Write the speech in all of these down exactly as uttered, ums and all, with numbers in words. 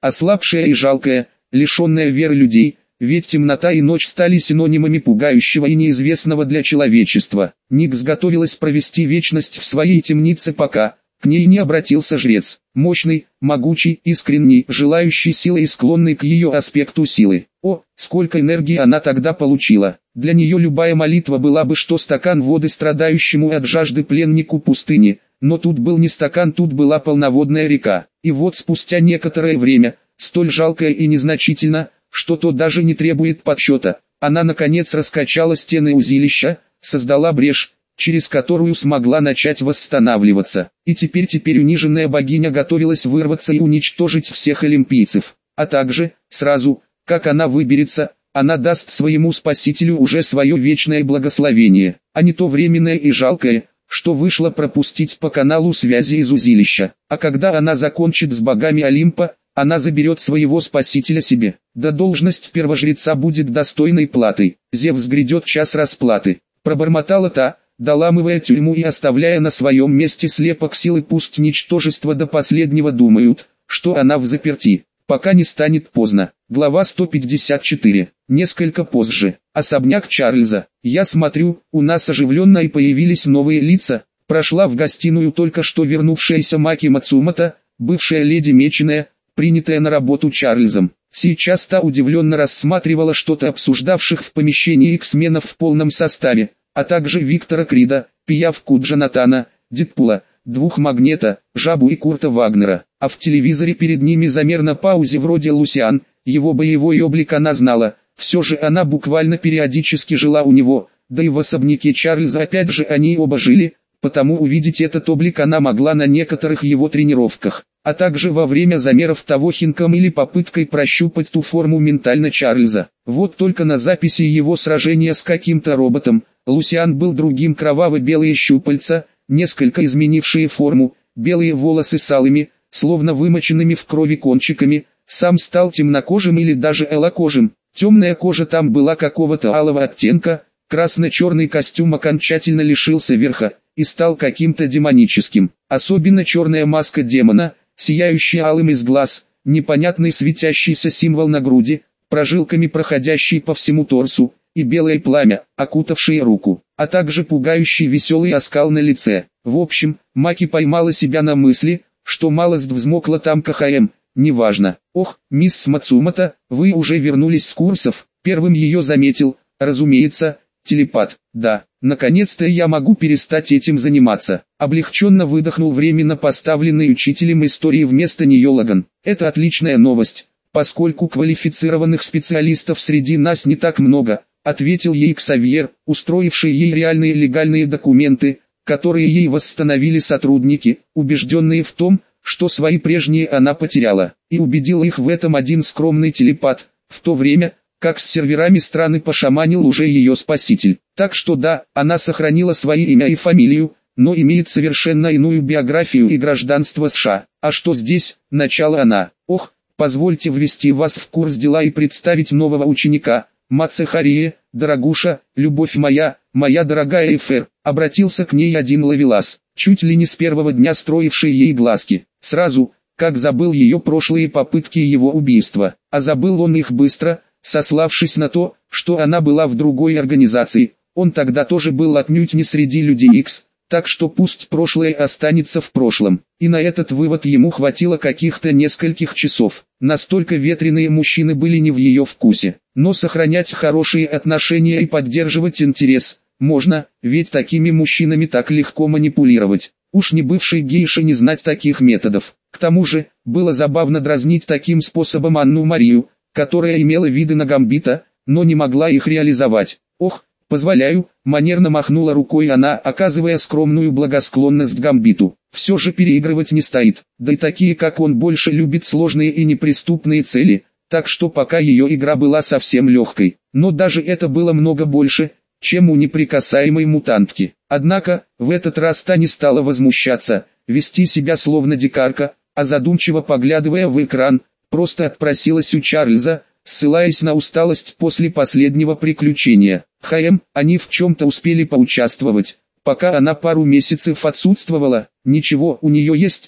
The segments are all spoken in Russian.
ослабшая и жалкая, лишенная веры людей, ведь темнота и ночь стали синонимами пугающего и неизвестного для человечества. Никс готовилась провести вечность в своей темнице, пока к ней не обратился жрец, мощный, могучий, искренний, желающий силы и склонный к ее аспекту силы. О, сколько энергии она тогда получила! Для нее любая молитва была бы что стакан воды страдающему от жажды пленнику пустыни, но тут был не стакан, тут была полноводная река. И вот спустя некоторое время, столь жалкое и незначительно, что то даже не требует подсчета, она наконец раскачала стены узилища, создала брешь, через которую смогла начать восстанавливаться. И теперь теперь униженная богиня готовилась вырваться и уничтожить всех олимпийцев. А также, сразу, как она выберется, она даст своему спасителю уже свое вечное благословение, а не то временное и жалкое, что вышло пропустить по каналу связи из узилища. А когда она закончит с богами Олимпа, она заберет своего спасителя себе. Да должность первожреца будет достойной платой. Зевс грядет час расплаты. Пробормотала та, доламывая тюрьму и оставляя на своем месте слепок силы. Пусть ничтожество до последнего думают, что она в заперти, пока не станет поздно. Глава сто пятьдесят четыре. Несколько позже. Особняк Чарльза. Я смотрю, у нас оживленно и появились новые лица. Прошла в гостиную только что вернувшаяся Маки Мацумото, бывшая леди Меченая, принятая на работу Чарльзом. Сейчас та удивленно рассматривала что-то обсуждавших в помещении иксменов в полном составе, а также Виктора Крида, пиявку Джонатана, Дедпула, двух Магнета, Жабу и Курта Вагнера. А в телевизоре перед ними замер на паузе вроде Лусиан, его боевой облик она знала, все же она буквально периодически жила у него, да и в особняке Чарльза опять же они оба жили, потому увидеть этот облик она могла на некоторых его тренировках, а также во время замеров того хинком или попыткой прощупать ту форму ментально Чарльза. Вот только на записи его сражения с каким-то роботом, Лусиан был другим, кроваво-белые щупальца, несколько изменившие форму, белые волосы с алыми, словно вымоченными в крови кончиками, сам стал темнокожим или даже элокожим, темная кожа там была какого-то алого оттенка, красно-черный костюм окончательно лишился верха и стал каким-то демоническим, особенно черная маска демона, сияющий алым из глаз, непонятный светящийся символ на груди, прожилками проходящий по всему торсу, и белое пламя, окутавшее руку, а также пугающий веселый оскал на лице. В общем, Маки поймала себя на мысли, что малость взмокла там КХМ, неважно. Ох, мисс Мацумото, вы уже вернулись с курсов, первым ее заметил, разумеется, телепат. Да, наконец-то я могу перестать этим заниматься. Облегченно выдохнул временно поставленный учителем истории вместо нее Логан. Это отличная новость, поскольку квалифицированных специалистов среди нас не так много, ответил ей Ксавьер, устроивший ей реальные легальные документы, которые ей восстановили сотрудники, убежденные в том, что свои прежние она потеряла, и убедил их в этом один скромный телепат, в то время, как с серверами страны пошаманил уже ее спаситель. Так что да, она сохранила свои имя и фамилию, но имеет совершенно иную биографию и гражданство США. А что здесь, начала она. Ох, позвольте ввести вас в курс дела и представить нового ученика, Мацехария, дорогуша, любовь моя, моя дорогая Эфер, обратился к ней один ловелас, чуть ли не с первого дня строивший ей глазки, сразу, как забыл ее прошлые попытки его убийства, а забыл он их быстро, сославшись на то, что она была в другой организации, он тогда тоже был отнюдь не среди людей Икс, так что пусть прошлое останется в прошлом. И на этот вывод ему хватило каких-то нескольких часов. Настолько ветреные мужчины были не в ее вкусе. Но сохранять хорошие отношения и поддерживать интерес можно, ведь такими мужчинами так легко манипулировать. Уж не бывшей гейше не знать таких методов. К тому же, было забавно дразнить таким способом Анну-Марию, которая имела виды на Гамбита, но не могла их реализовать. Ох, позволяю, манерно махнула рукой она, оказывая скромную благосклонность Гамбиту. Все же переигрывать не стоит, да и такие как он больше любит сложные и неприступные цели, так что пока ее игра была совсем легкой. Но даже это было много больше, чем у неприкасаемой мутантки. Однако, в этот раз та не стала возмущаться, вести себя словно дикарка, а задумчиво поглядывая в экран, просто отпросилась у Чарльза, ссылаясь на усталость после последнего приключения. ХМ, они в чем-то успели поучаствовать, пока она пару месяцев отсутствовала. Ничего, у нее есть тот,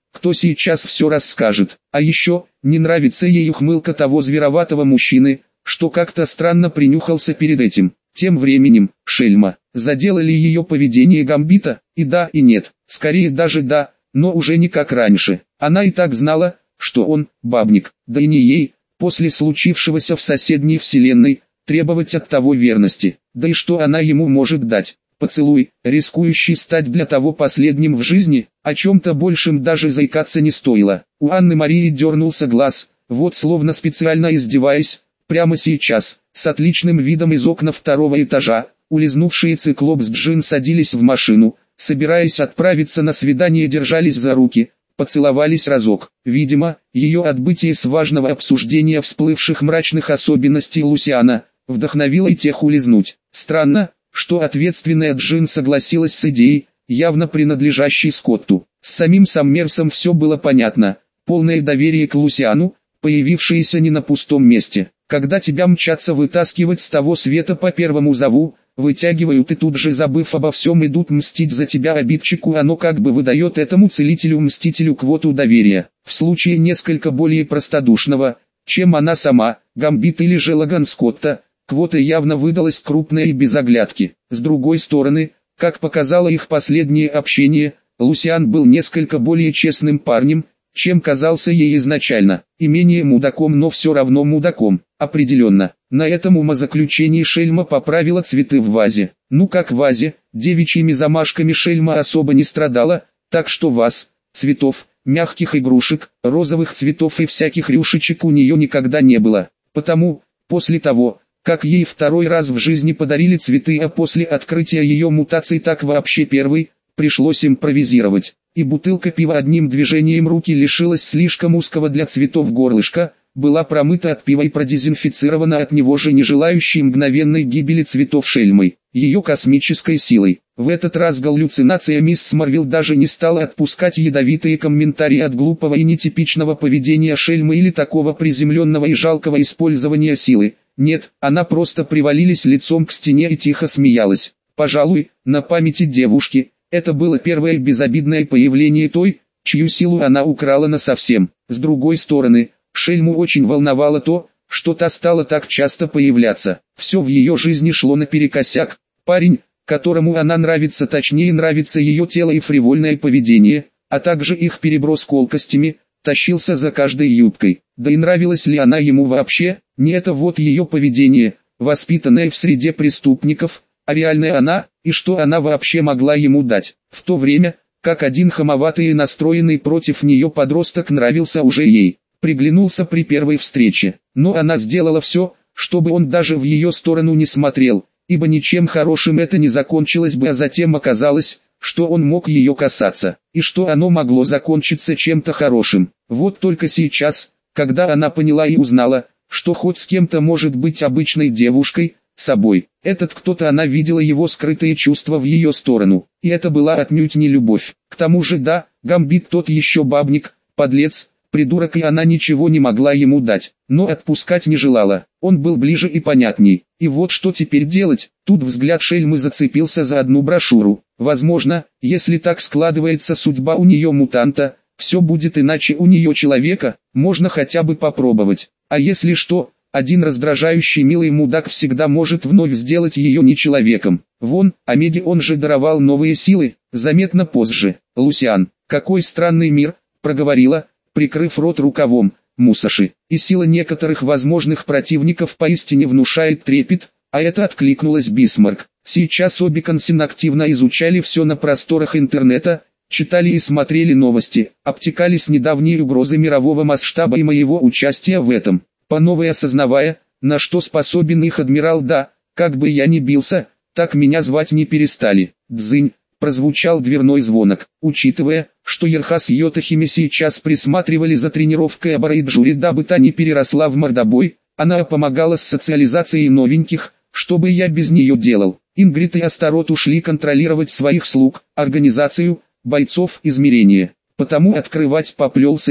кто сейчас все расскажет. А еще, не нравится ей ухмылка того звероватого мужчины, что как-то странно принюхался перед этим. Тем временем, шельма, задело ли ее поведение Гамбита? И да, и нет, скорее даже да, но уже не как раньше. Она и так знала, что он, бабник, да и не ей, после случившегося в соседней вселенной, требовать от того верности. Да и что она ему может дать? Поцелуй, рискующий стать для того последним в жизни, о чем-то большем даже заикаться не стоило. У Анны Марии дернулся глаз, вот словно специально издеваясь, прямо сейчас, с отличным видом из окна второго этажа, улизнувшие Циклоп с Джин садились в машину, собираясь отправиться на свидание, держались за руки, поцеловались разок. Видимо, ее отбытие с важного обсуждения всплывших мрачных особенностей Лусиана вдохновило и тех улизнуть. Странно, что ответственная Джин согласилась с идеей, явно принадлежащей Скотту. С самим Саммерсом все было понятно, полное доверие к Лусиану, появившееся не на пустом месте. Когда тебя мчатся вытаскивать с того света по первому зову, вытягивают и тут же, забыв обо всем, идут мстить за тебя обидчику, оно как бы выдает этому целителю-мстителю квоту доверия. В случае несколько более простодушного, чем она сама, Гамбит или же Лаган Скотта, квота явно выдалась крупная и без оглядки. С другой стороны, как показало их последнее общение, Лусиан был несколько более честным парнем, чем казался ей изначально, и менее мудаком, но все равно мудаком. Определенно, на этом умозаключении шельма поправила цветы в вазе. Ну как в вазе, девичьими замашками шельма особо не страдала, так что ваз, цветов, мягких игрушек, розовых цветов и всяких рюшечек у нее никогда не было. Потому, после того, как ей второй раз в жизни подарили цветы, а после открытия ее мутаций так вообще первый, пришлось импровизировать. И бутылка пива одним движением руки лишилась слишком узкого для цветов горлышка, была промыта от пива и продезинфицирована от него же не желающей мгновенной гибели цветов шельмой, ее космической силой. В этот раз галлюцинация мисс Марвел даже не стала отпускать ядовитые комментарии от глупого и нетипичного поведения шельмы или такого приземленного и жалкого использования силы. Нет, она просто привалилась лицом к стене и тихо смеялась. Пожалуй, на памяти девушки, это было первое безобидное появление той, чью силу она украла насовсем. С другой стороны, шельму очень волновало то, что та стала так часто появляться. Все в ее жизни шло наперекосяк. Парень, которому она нравится, точнее нравится ее тело и фривольное поведение, а также их переброс колкостями, тащился за каждой юбкой. Да и нравилась ли она ему вообще? Не это вот ее поведение, воспитанное в среде преступников, а реальная она, и что она вообще могла ему дать. В то время, как один хамоватый и настроенный против нее подросток нравился уже ей, приглянулся при первой встрече. Но она сделала все, чтобы он даже в ее сторону не смотрел, ибо ничем хорошим это не закончилось бы, а затем оказалось, что он мог ее касаться, и что оно могло закончиться чем-то хорошим. Вот только сейчас, когда она поняла и узнала, что хоть с кем-то может быть обычной девушкой, собой, этот кто-то, она видела его скрытые чувства в ее сторону, и это была отнюдь не любовь. К тому же да, Гамбит тот еще бабник, подлец, придурок, и она ничего не могла ему дать, но отпускать не желала. Он был ближе и понятней. И вот что теперь делать? Тут взгляд шельмы зацепился за одну брошюру. Возможно, если так складывается судьба у нее мутанта, все будет иначе у нее человека, можно хотя бы попробовать. А если что, один раздражающий милый мудак всегда может вновь сделать ее не человеком. Вон, Омеге он же даровал новые силы, заметно позже. Лусиан, какой странный мир, проговорила, прикрыв рот рукавом, Мусаши. И сила некоторых возможных противников поистине внушает трепет, а это откликнулась Бисмарк. Сейчас обе Консин активно изучали все на просторах интернета, читали и смотрели новости, обтекались недавние угрозы мирового масштаба и моего участия в этом, по новой осознавая, на что способен их адмирал. Да, как бы я ни бился, так меня звать не перестали. Дзынь. Прозвучал дверной звонок. Учитывая, что Ерха с Йотахими сейчас присматривали за тренировкой Абарайджури, дабы та не переросла в мордобой, она помогала с социализацией новеньких, что бы я без нее делал. Ингрид и Астарот ушли контролировать своих слуг, организацию, бойцов, измерения. Потому открывать поплелся я.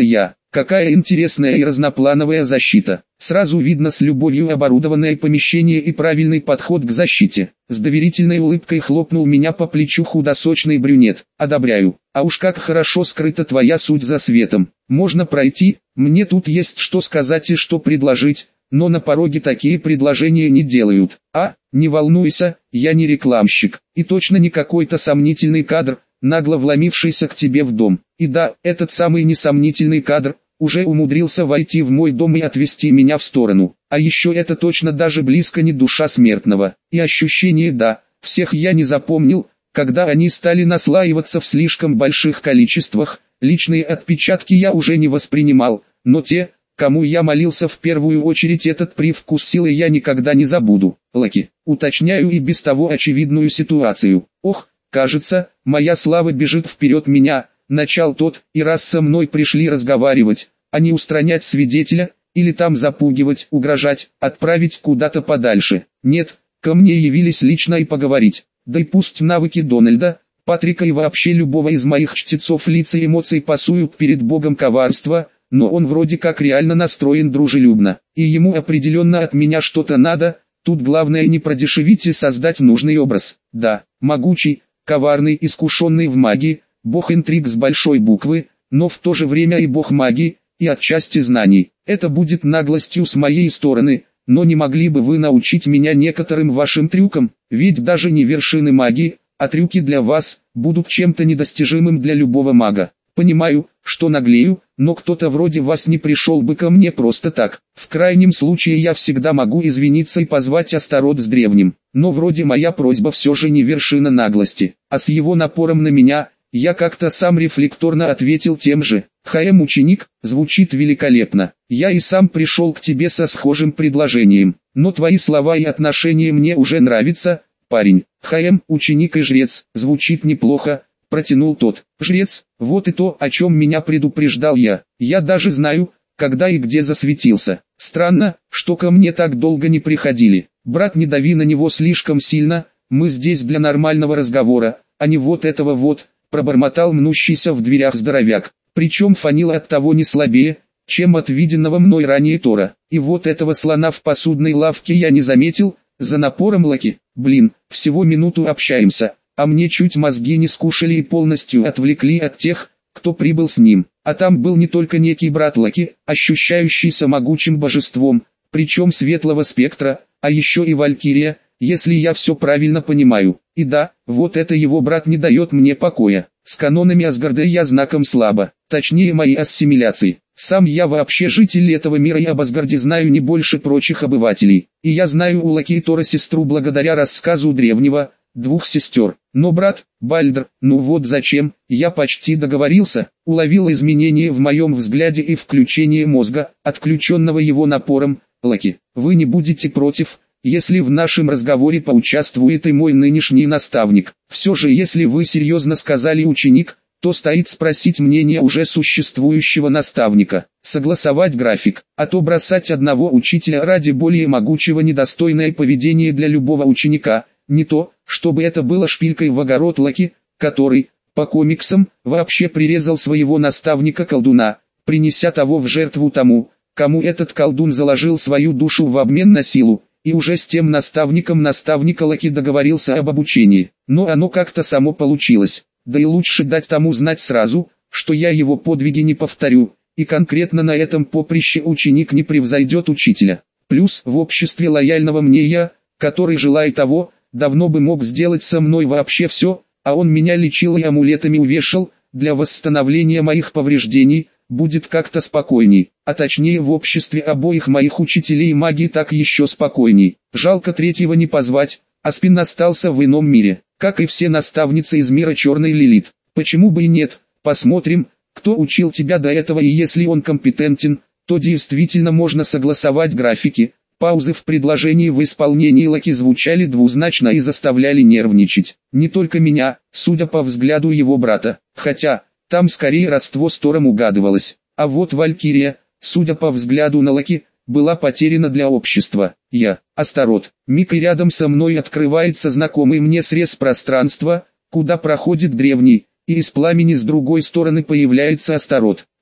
Какая интересная и разноплановая защита. Сразу видно с любовью оборудованное помещение и правильный подход к защите. С доверительной улыбкой хлопнул меня по плечу худосочный брюнет. Одобряю. А уж как хорошо скрыта твоя суть за светом. Можно пройти, мне тут есть что сказать и что предложить, но на пороге такие предложения не делают. А, не волнуйся, я не рекламщик, и точно не какой-то сомнительный кадр, нагло вломившийся к тебе в дом. И да, этот самый несомнительный кадр уже умудрился войти в мой дом и отвести меня в сторону. А еще это точно даже близко не душа смертного. И ощущение, да, всех я не запомнил, когда они стали наслаиваться в слишком больших количествах. Личные отпечатки я уже не воспринимал, но те, кому я молился в первую очередь, этот привкус силы я никогда не забуду. Лаки, уточняю и без того очевидную ситуацию. Ох, кажется, моя слава бежит вперед меня, начал тот, и раз со мной пришли разговаривать, а не устранять свидетеля, или там запугивать, угрожать, отправить куда-то подальше. Нет, ко мне явились лично и поговорить. Да и пусть навыки Дональда, Патрика и вообще любого из моих чтецов лица и эмоций пасуют перед богом коварства, но он вроде как реально настроен дружелюбно, и ему определенно от меня что-то надо. Тут главное не продешевить и создать нужный образ. Да, могучий, коварный, искушенный в магии, бог интриг с большой буквы, но в то же время и бог магии, и отчасти знаний. Это будет наглостью с моей стороны, но не могли бы вы научить меня некоторым вашим трюкам, ведь даже не вершины магии, а трюки для вас, будут чем-то недостижимым для любого мага. Понимаю, что наглею, но кто-то вроде вас не пришел бы ко мне просто так. В крайнем случае я всегда могу извиниться и позвать Астарот с древним. Но вроде моя просьба все же не вершина наглости. А с его напором на меня, я как-то сам рефлекторно ответил тем же. «ХМ ученик» звучит великолепно. Я и сам пришел к тебе со схожим предложением. Но твои слова и отношения мне уже нравятся, парень. «ХМ ученик и жрец» звучит неплохо. Протянул тот. «Жрец, вот и то, о чем меня предупреждал я. Я даже знаю, когда и где засветился. Странно, что ко мне так долго не приходили. Брат, не дави на него слишком сильно, мы здесь для нормального разговора, а не вот этого вот», пробормотал мнущийся в дверях здоровяк. Причем фанило от того не слабее, чем от виденного мной ранее Тора. И вот этого слона в посудной лавке я не заметил, за напором Лаки. Блин, всего минуту общаемся. А мне чуть мозги не скушали и полностью отвлекли от тех, кто прибыл с ним. А там был не только некий брат Лаки, ощущающийся могучим божеством, причем светлого спектра, а еще и Валькирия, если я все правильно понимаю. И да, вот это его брат не дает мне покоя. С канонами Асгарда я знаком слабо, точнее мои ассимиляции. Сам я вообще житель этого мира и об Асгарде знаю не больше прочих обывателей. И я знаю у Лаки и Тора сестру благодаря рассказу древнего, двух сестер. Но брат, Бальдр, ну вот зачем, я почти договорился, уловил изменения в моем взгляде и включение мозга, отключенного его напором. Лаки, вы не будете против, если в нашем разговоре поучаствует и мой нынешний наставник. Все же если вы серьезно сказали ученик, то стоит спросить мнение уже существующего наставника, согласовать график, а то бросать одного учителя ради более могучего недостойное поведение для любого ученика. Не то, чтобы это было шпилькой в огород Лаки, который, по комиксам, вообще прирезал своего наставника-колдуна, принеся того в жертву тому, кому этот колдун заложил свою душу в обмен на силу, и уже с тем наставником наставника Лаки договорился об обучении. Но оно как-то само получилось, да и лучше дать тому знать сразу, что я его подвиги не повторю, и конкретно на этом поприще ученик не превзойдет учителя. Плюс в обществе лояльного мне я, который желает того, давно бы мог сделать со мной вообще все, а он меня лечил и амулетами увешал, для восстановления моих повреждений, будет как-то спокойней, а точнее в обществе обоих моих учителей магии так еще спокойней. Жалко третьего не позвать, Аспин остался в ином мире, как и все наставницы из мира Черной Лилит. Почему бы и нет, посмотрим, кто учил тебя до этого, и если он компетентен, то действительно можно согласовать графики. Паузы в предложении в исполнении Лаки звучали двузначно и заставляли нервничать. Не только меня, судя по взгляду его брата, хотя, там скорее родство с Тором угадывалось. А вот Валькирия, судя по взгляду на Лаки, была потеряна для общества. Я, Астарот, миг и рядом со мной открывается знакомый мне срез пространства, куда проходит древний, и из пламени с другой стороны появляется Астарот.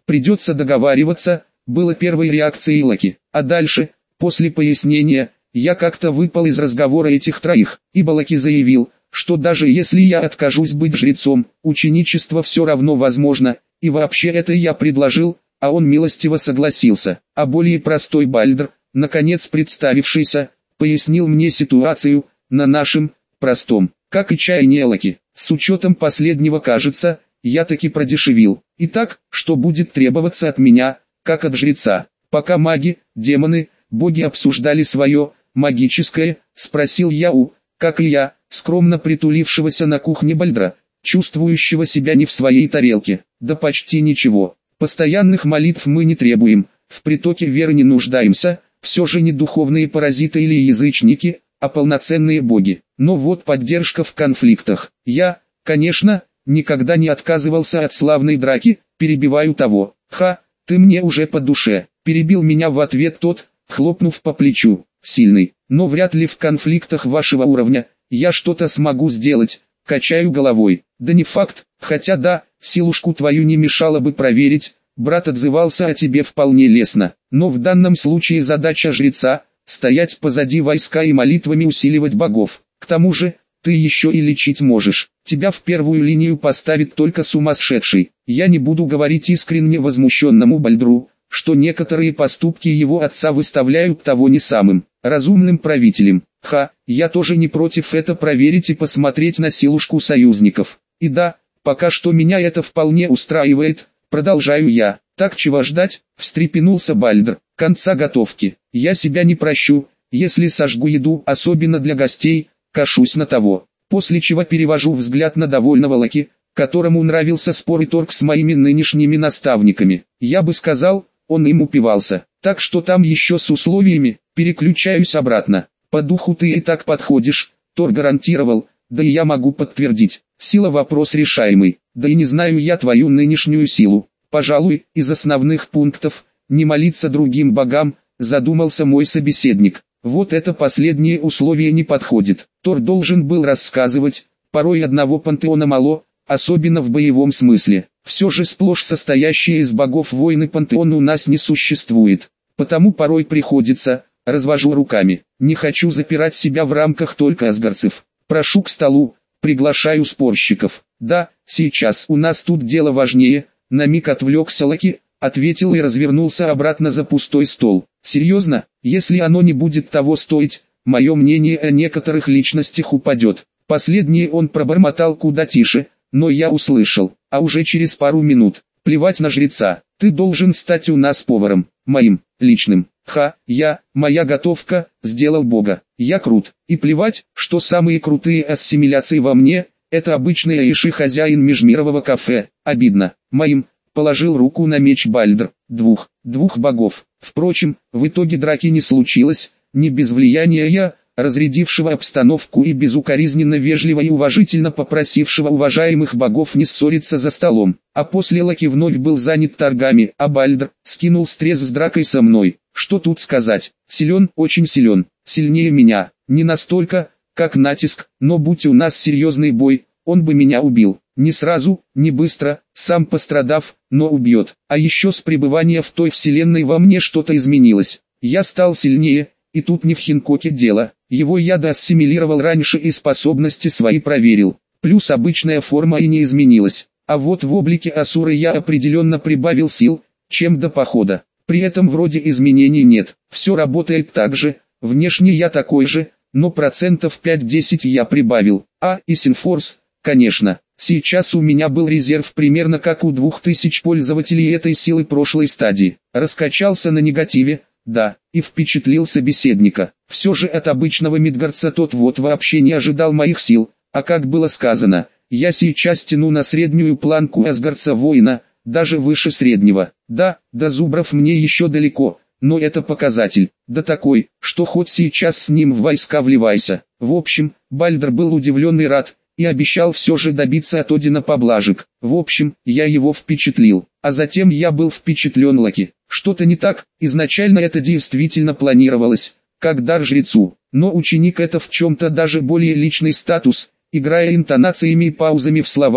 Придется договариваться, было первой реакцией Лаки. А дальше, после пояснения, я как-то выпал из разговора этих троих, ибо Лаки заявил, что даже если я откажусь быть жрецом, ученичество все равно возможно, и вообще это я предложил, а он милостиво согласился. А более простой Бальдр, наконец представившийся, пояснил мне ситуацию, на нашем, простом, как и чаяние Лаки. С учетом последнего, кажется, я таки продешевил. Итак, что будет требоваться от меня, как от жреца? Пока маги, демоны, боги обсуждали свое, магическое, спросил я у, как и я, скромно притулившегося на кухне Бальдра, чувствующего себя не в своей тарелке. Да почти ничего. Постоянных молитв мы не требуем, в притоке веры не нуждаемся, все же не духовные паразиты или язычники, а полноценные боги. Но вот поддержка в конфликтах. Я, конечно, никогда не отказывался от славной драки, перебиваю того. Ха, ты мне уже по душе. Перебил меня в ответ тот, хлопнув по плечу. Сильный, но вряд ли в конфликтах вашего уровня я что-то смогу сделать. Качаю головой. Да не факт, хотя да, силушку твою не мешало бы проверить. Брат отзывался о тебе вполне лестно. Но в данном случае задача жреца – стоять позади войска и молитвами усиливать богов. К тому же, ты еще и лечить можешь. Тебя в первую линию поставит только сумасшедший. Я не буду говорить искренне возмущенному Бальдру, что некоторые поступки его отца выставляют того не самым разумным правителем. Ха, я тоже не против это проверить и посмотреть на силушку союзников. И да, пока что меня это вполне устраивает, продолжаю я. Так чего ждать, встрепенулся Бальдр. Конца готовки. Я себя не прощу, если сожгу еду, особенно для гостей, кашусь на того. После чего перевожу взгляд на довольного Лаки, которому нравился спор и торг с моими нынешними наставниками. Я бы сказал, он им упивался. Так что там еще с условиями, переключаюсь обратно. По духу ты и так подходишь, Тор гарантировал, да и я могу подтвердить. Сила вопрос решаемый, да и не знаю я твою нынешнюю силу. Пожалуй, из основных пунктов, не молиться другим богам, задумался мой собеседник. Вот это последнее условие не подходит. Тор должен был рассказывать, порой одного пантеона мало, особенно в боевом смысле. Все же сплошь состоящие из богов войны пантеон у нас не существует. Потому порой приходится, развожу руками. Не хочу запирать себя в рамках только асгарцев. Прошу к столу, приглашаю спорщиков. Да, сейчас у нас тут дело важнее. На миг отвлекся Лаки, ответил и развернулся обратно за пустой стол. Серьезно, если оно не будет того стоить, мое мнение о некоторых личностях упадет. Последнее он пробормотал куда тише, но я услышал, а уже через пару минут. Плевать на жреца, ты должен стать у нас поваром, моим, личным. Ха, я, моя готовка, сделал бога. Я крут, и плевать, что самые крутые ассимиляции во мне, это обычный Иши хозяин межмирового кафе. Обидно, моим, положил руку на меч Бальдр, двух, двух богов. Впрочем, в итоге драки не случилось, не без влияния я, разрядившего обстановку и безукоризненно вежливо и уважительно попросившего уважаемых богов не ссориться за столом. А после Лаки вновь был занят торгами, а Бальдр скинул стресс с дракой со мной. Что тут сказать, силен, очень силен, сильнее меня, не настолько, как натиск, но будь у нас серьезный бой, он бы меня убил. Не сразу, не быстро, сам пострадав, но убьет. А еще с пребывания в той вселенной во мне что-то изменилось. Я стал сильнее, и тут не в Хинкоке дело. Его я доассимилировал раньше и способности свои проверил. Плюс обычная форма и не изменилась. А вот в облике Асуры я определенно прибавил сил, чем до похода. При этом вроде изменений нет. Все работает так же, внешне я такой же, но процентов пять-десять я прибавил. А, и Синфорс, конечно. Сейчас у меня был резерв примерно как у двух тысяч пользователей этой силы прошлой стадии. Раскачался на негативе, да, и впечатлил собеседника. Все же от обычного мидгардца тот вот вообще не ожидал моих сил, а как было сказано, я сейчас тяну на среднюю планку асгардца воина, даже выше среднего. Да, до зубров мне еще далеко, но это показатель, да такой, что хоть сейчас с ним в войска вливайся. В общем, Бальдр был удивлен и рад, и обещал все же добиться от Одина поблажек. В общем, я его впечатлил, а затем я был впечатлен Лаки. Что-то не так, изначально это действительно планировалось, как дар жрецу, но ученик это в чем-то даже более личный статус, играя интонациями и паузами в словах,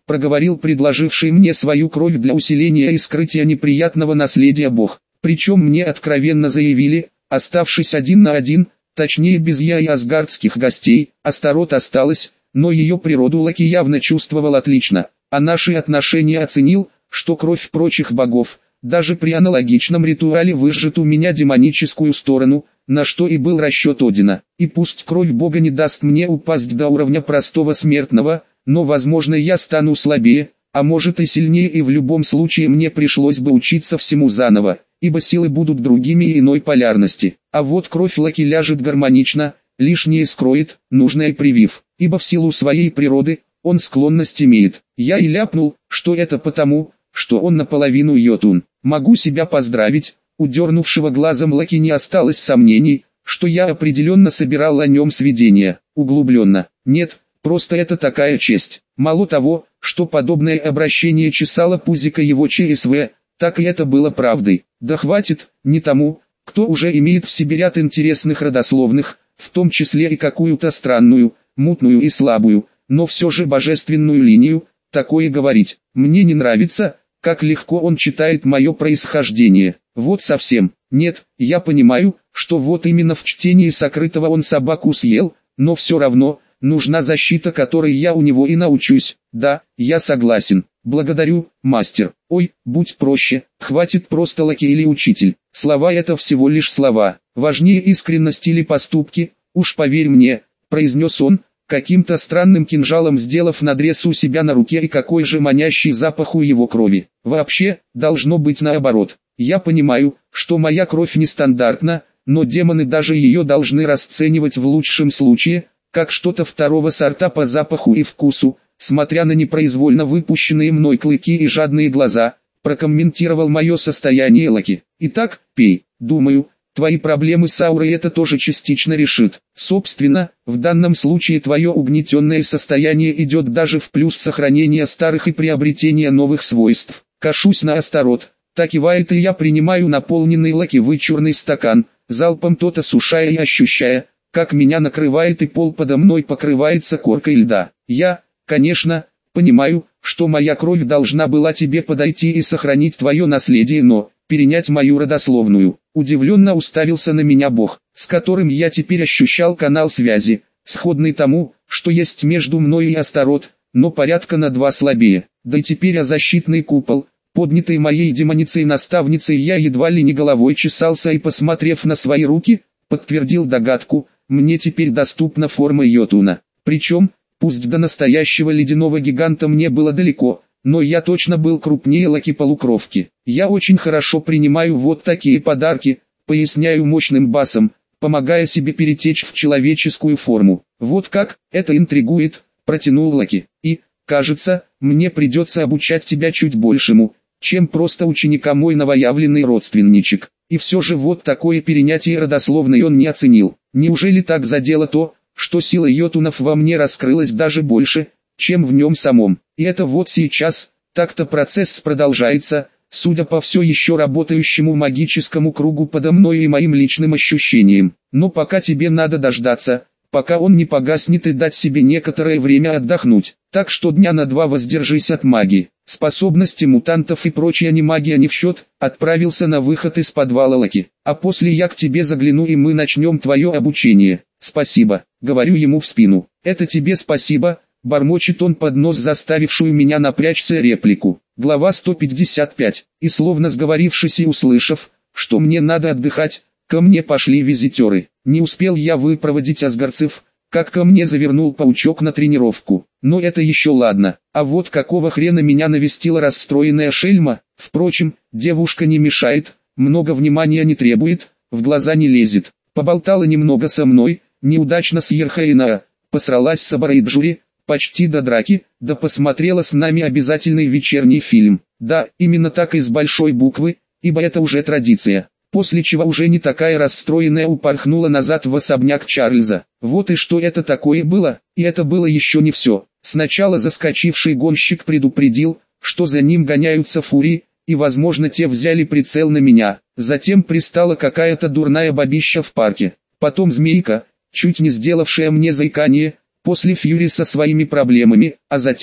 проговорил предложивший мне свою кровь для усиления и скрытия неприятного наследия Бог. Причем мне откровенно заявили, оставшись один на один, точнее без я и асгардских гостей, Астарот осталась, но ее природу Локи явно чувствовал отлично, а наши отношения оценил, что кровь прочих богов, даже при аналогичном ритуале выжжет у меня демоническую сторону, на что и был расчет Одина. И пусть кровь бога не даст мне упасть до уровня простого смертного, но возможно я стану слабее, а может и сильнее, и в любом случае мне пришлось бы учиться всему заново, ибо силы будут другими и иной полярности. А вот кровь Локи ляжет гармонично, лишнее скроет, нужное привив, ибо в силу своей природы, он склонность имеет. Я и ляпнул, что это потому, что он наполовину йотун. Могу себя поздравить, у дернувшего глазом Локи не осталось сомнений, что я определенно собирал о нем сведения, углубленно. Нет, просто это такая честь. Мало того, что подобное обращение чесало пузико его ЧСВ, так и это было правдой. Да хватит, не тому, кто уже имеет в себе ряд интересных родословных, в том числе и какую-то странную, мутную и слабую, но все же божественную линию, такое говорить. Мне не нравится, как легко он читает мое происхождение. Вот совсем. Нет, я понимаю, что вот именно в чтении сокрытого он собаку съел, но все равно, нужна защита, которой я у него и научусь. Да, я согласен. Благодарю, мастер. Ой, будь проще, хватит просто Локи или учитель. Слова это всего лишь слова. Важнее искренность или поступки, уж поверь мне, произнес он, каким-то странным кинжалом сделав надрез у себя на руке, и какой же манящий запах у его крови. Вообще, должно быть наоборот. Я понимаю, что моя кровь нестандартна, но демоны даже ее должны расценивать в лучшем случае, как что-то второго сорта по запаху и вкусу, смотря на непроизвольно выпущенные мной клыки и жадные глаза, прокомментировал мое состояние Локи. Итак, пей, думаю, твои проблемы с аурой это тоже частично решит. Собственно, в данном случае твое угнетенное состояние идет даже в плюс сохранения старых и приобретения новых свойств. Кашусь на Астарот, так кивает, и я принимаю наполненный Локи вычурный стакан, залпом тот осушая и ощущая, как меня накрывает и пол подо мной покрывается коркой льда. Я, конечно, понимаю, что моя кровь должна была тебе подойти и сохранить твое наследие, но перенять мою родословную. Удивленно уставился на меня Бог, с которым я теперь ощущал канал связи, сходный тому, что есть между мной и Астарот, но порядка на два слабее. Да и теперь о защитный купол, поднятый моей демоницей-наставницей, я едва ли не головой чесался и, посмотрев на свои руки, подтвердил догадку, мне теперь доступна форма йотуна. Причем, пусть до настоящего ледяного гиганта мне было далеко, но я точно был крупнее Локи-полукровки. Я очень хорошо принимаю вот такие подарки, поясняю мощным басом, помогая себе перетечь в человеческую форму. Вот как, это интригует, протянул Локи. И, кажется, мне придется обучать тебя чуть большему, чем просто ученика мой новоявленный родственничек. И все же вот такое перенятие родословной он не оценил. Неужели так задело то, что сила йотунов во мне раскрылась даже больше, чем в нем самом? И это вот сейчас, так-то процесс продолжается, судя по все еще работающему магическому кругу подо мной и моим личным ощущениям. Но пока тебе надо дождаться, пока он не погаснет, и дать себе некоторое время отдохнуть. Так что дня на два воздержись от магии. Способности мутантов и прочая немагия не в счет, отправился на выход из подвала Локи. А после я к тебе загляну, и мы начнем твое обучение. Спасибо, говорю ему в спину. Это тебе спасибо, бормочет он под нос, заставившую меня напрячься реплику. Глава сто пятьдесят пять. И словно сговорившись и услышав, что мне надо отдыхать, ко мне пошли визитеры. Не успел я выпроводить асгарцев, как ко мне завернул паучок на тренировку. Но это еще ладно, а вот какого хрена меня навестила расстроенная шельма? Впрочем, девушка не мешает, много внимания не требует, в глаза не лезет. Поболтала немного со мной, неудачно с Ерхаина, посралась с Абарайджури, почти до драки, да посмотрела с нами обязательный вечерний фильм. Да, именно так и с большой буквы, ибо это уже традиция. После чего уже не такая расстроенная упорхнула назад в особняк Чарльза. Вот и что это такое было, и это было еще не все. Сначала заскочивший гонщик предупредил, что за ним гоняются фурии, и возможно те взяли прицел на меня. Затем пристала какая-то дурная бабища в парке. Потом змейка, чуть не сделавшая мне заикание, после Фьюри со своими проблемами, а затем...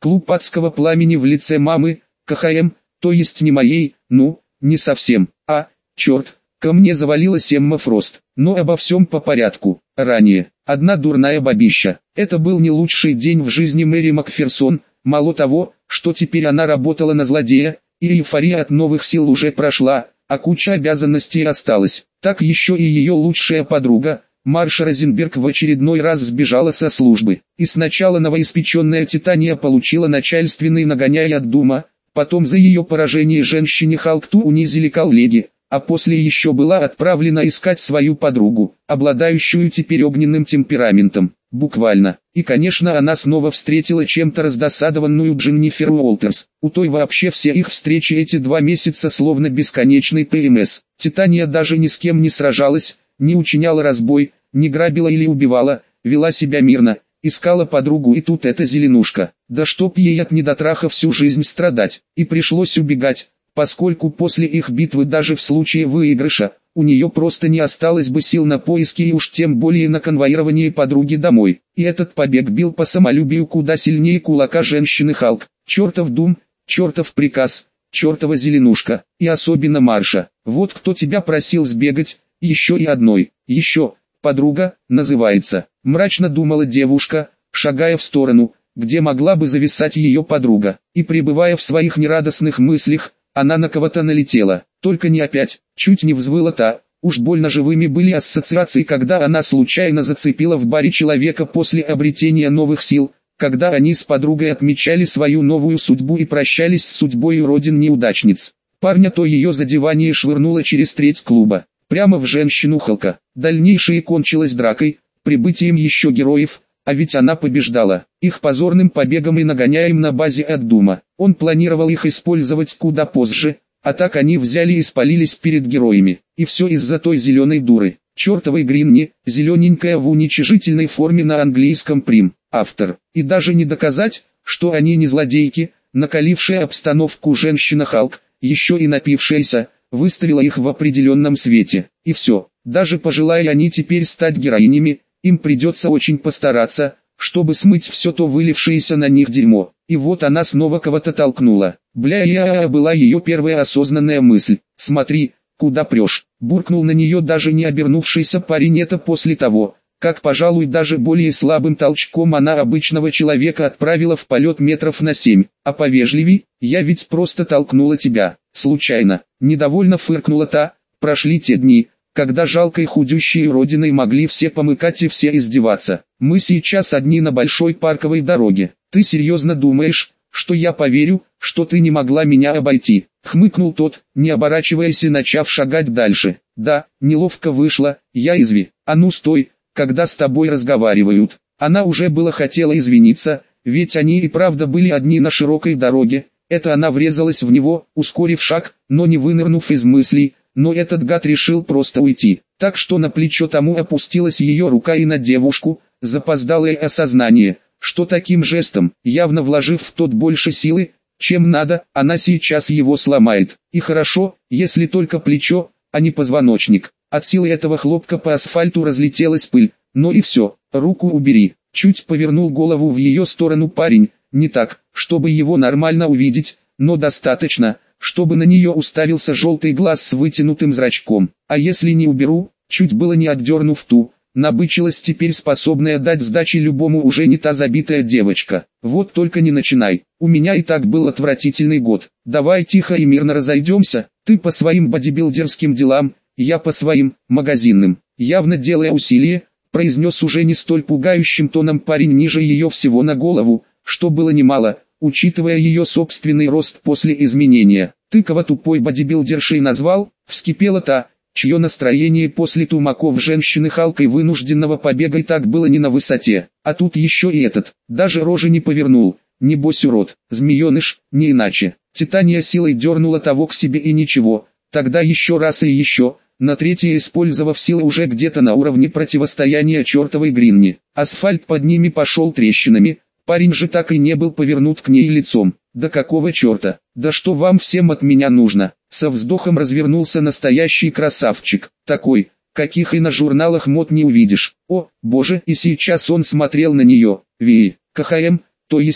Клуб адского пламени в лице мамы, КХМ, то есть не моей, ну, не совсем, а, черт, ко мне завалилась Эмма Фрост. Но обо всем по порядку. Ранее, одна дурная бабища. Это был не лучший день в жизни Мэри Макферсон, мало того, что теперь она работала на злодея, и эйфория от новых сил уже прошла, а куча обязанностей осталась. Так еще и ее лучшая подруга, Марша Розенберг, в очередной раз сбежала со службы. И сначала новоиспеченная Титания получила начальственный нагоняй от Дума, потом за ее поражение женщине Халкту унизили коллеги, а после еще была отправлена искать свою подругу, обладающую теперь огненным темпераментом, буквально. И конечно она снова встретила чем-то раздосадованную Дженнифер Уолтерс. У той вообще все их встречи эти два месяца словно бесконечный ПМС. Титания даже ни с кем не сражалась, не учиняла разбой, не грабила или убивала, вела себя мирно, искала подругу, и тут эта зеленушка. Да чтоб ей от недотраха всю жизнь страдать. И пришлось убегать, поскольку после их битвы даже в случае выигрыша, у нее просто не осталось бы сил на поиски и уж тем более на конвоирование подруги домой. И этот побег бил по самолюбию куда сильнее кулака женщины Халк. Чертов Дум, чертов приказ, чертова зеленушка, и особенно Марша. Вот кто тебя просил сбегать, еще и одной, еще, подруга, называется. Мрачно думала девушка, шагая в сторону, где могла бы зависать ее подруга. И пребывая в своих нерадостных мыслях, она на кого-то налетела, только не опять, чуть не взвыла та. Уж больно живыми были ассоциации, когда она случайно зацепила в баре человека после обретения новых сил, когда они с подругой отмечали свою новую судьбу и прощались с судьбой уродин-неудачниц. Парня то ее задевание швырнуло через треть клуба, прямо в женщину Халка. Дальнейшее кончилось дракой, прибытием еще героев, а ведь она побеждала, их позорным побегом и нагоняем на базе от Дума. Он планировал их использовать куда позже, а так они взяли и спалились перед героями. И все из-за той зеленой дуры, чертовой Гринни, зелененькая в уничижительной форме на английском прим, автор. И даже не доказать, что они не злодейки, накалившая обстановку женщина Халк, еще и напившаяся, выставила их в определенном свете. И все, даже пожелая они теперь стать героинями, им придется очень постараться, чтобы смыть все то вылившееся на них дерьмо. И вот она снова кого-то толкнула. Бля-я-я, была ее первая осознанная мысль. Смотри, куда прешь, буркнул на нее даже не обернувшийся парень. Это после того, как, пожалуй, даже более слабым толчком она обычного человека отправила в полет метров на семь. А повежливей, я ведь просто толкнула тебя, случайно. Недовольно фыркнула та. Прошли те дни, когда жалкой худющей родиной могли все помыкать и все издеваться. Мы сейчас одни на большой парковой дороге. Ты серьезно думаешь, что я поверю, что ты не могла меня обойти? Хмыкнул тот, не оборачиваясь и начав шагать дальше. Да, неловко вышло, я изви. А ну стой, когда с тобой разговаривают. Она уже было хотела извиниться, ведь они и правда были одни на широкой дороге. Это она врезалась в него, ускорив шаг, но не вынырнув из мыслей. Но этот гад решил просто уйти, так что на плечо тому опустилась ее рука, и на девушку запоздалое осознание, что таким жестом, явно вложив в тот больше силы, чем надо, она сейчас его сломает. И хорошо, если только плечо, а не позвоночник. От силы этого хлопка по асфальту разлетелась пыль. Но и все, руку убери. Чуть повернул голову в ее сторону парень, не так, чтобы его нормально увидеть, но достаточно, чтобы на нее уставился желтый глаз с вытянутым зрачком. А если не уберу, чуть было не отдернув ту, набычилась теперь способная дать сдачи любому уже не та забитая девочка. Вот только не начинай, у меня и так был отвратительный год. Давай тихо и мирно разойдемся, ты по своим бодибилдерским делам, я по своим, магазинным. Явно делая усилие, произнес уже не столь пугающим тоном парень ниже ее всего на голову, что было немало, учитывая ее собственный рост после изменения. Ты кого тупой бодибилдершей назвал? Вскипела та, чье настроение после тумаков женщины Халкой вынужденного побега и так было не на высоте. А тут еще и этот, даже рожи не повернул, небось урод, змееныш, не иначе. Титания силой дернула того к себе, и ничего, тогда еще раз и еще, на третье использовав силы уже где-то на уровне противостояния чертовой Гринни. Асфальт под ними пошел трещинами. Парень же так и не был повернут к ней лицом. Да какого черта? Да что вам всем от меня нужно? Со вздохом развернулся настоящий красавчик. Такой, каких и на журналах мод не увидишь. О, боже, и сейчас он смотрел на нее. Ви, КХМ, то есть,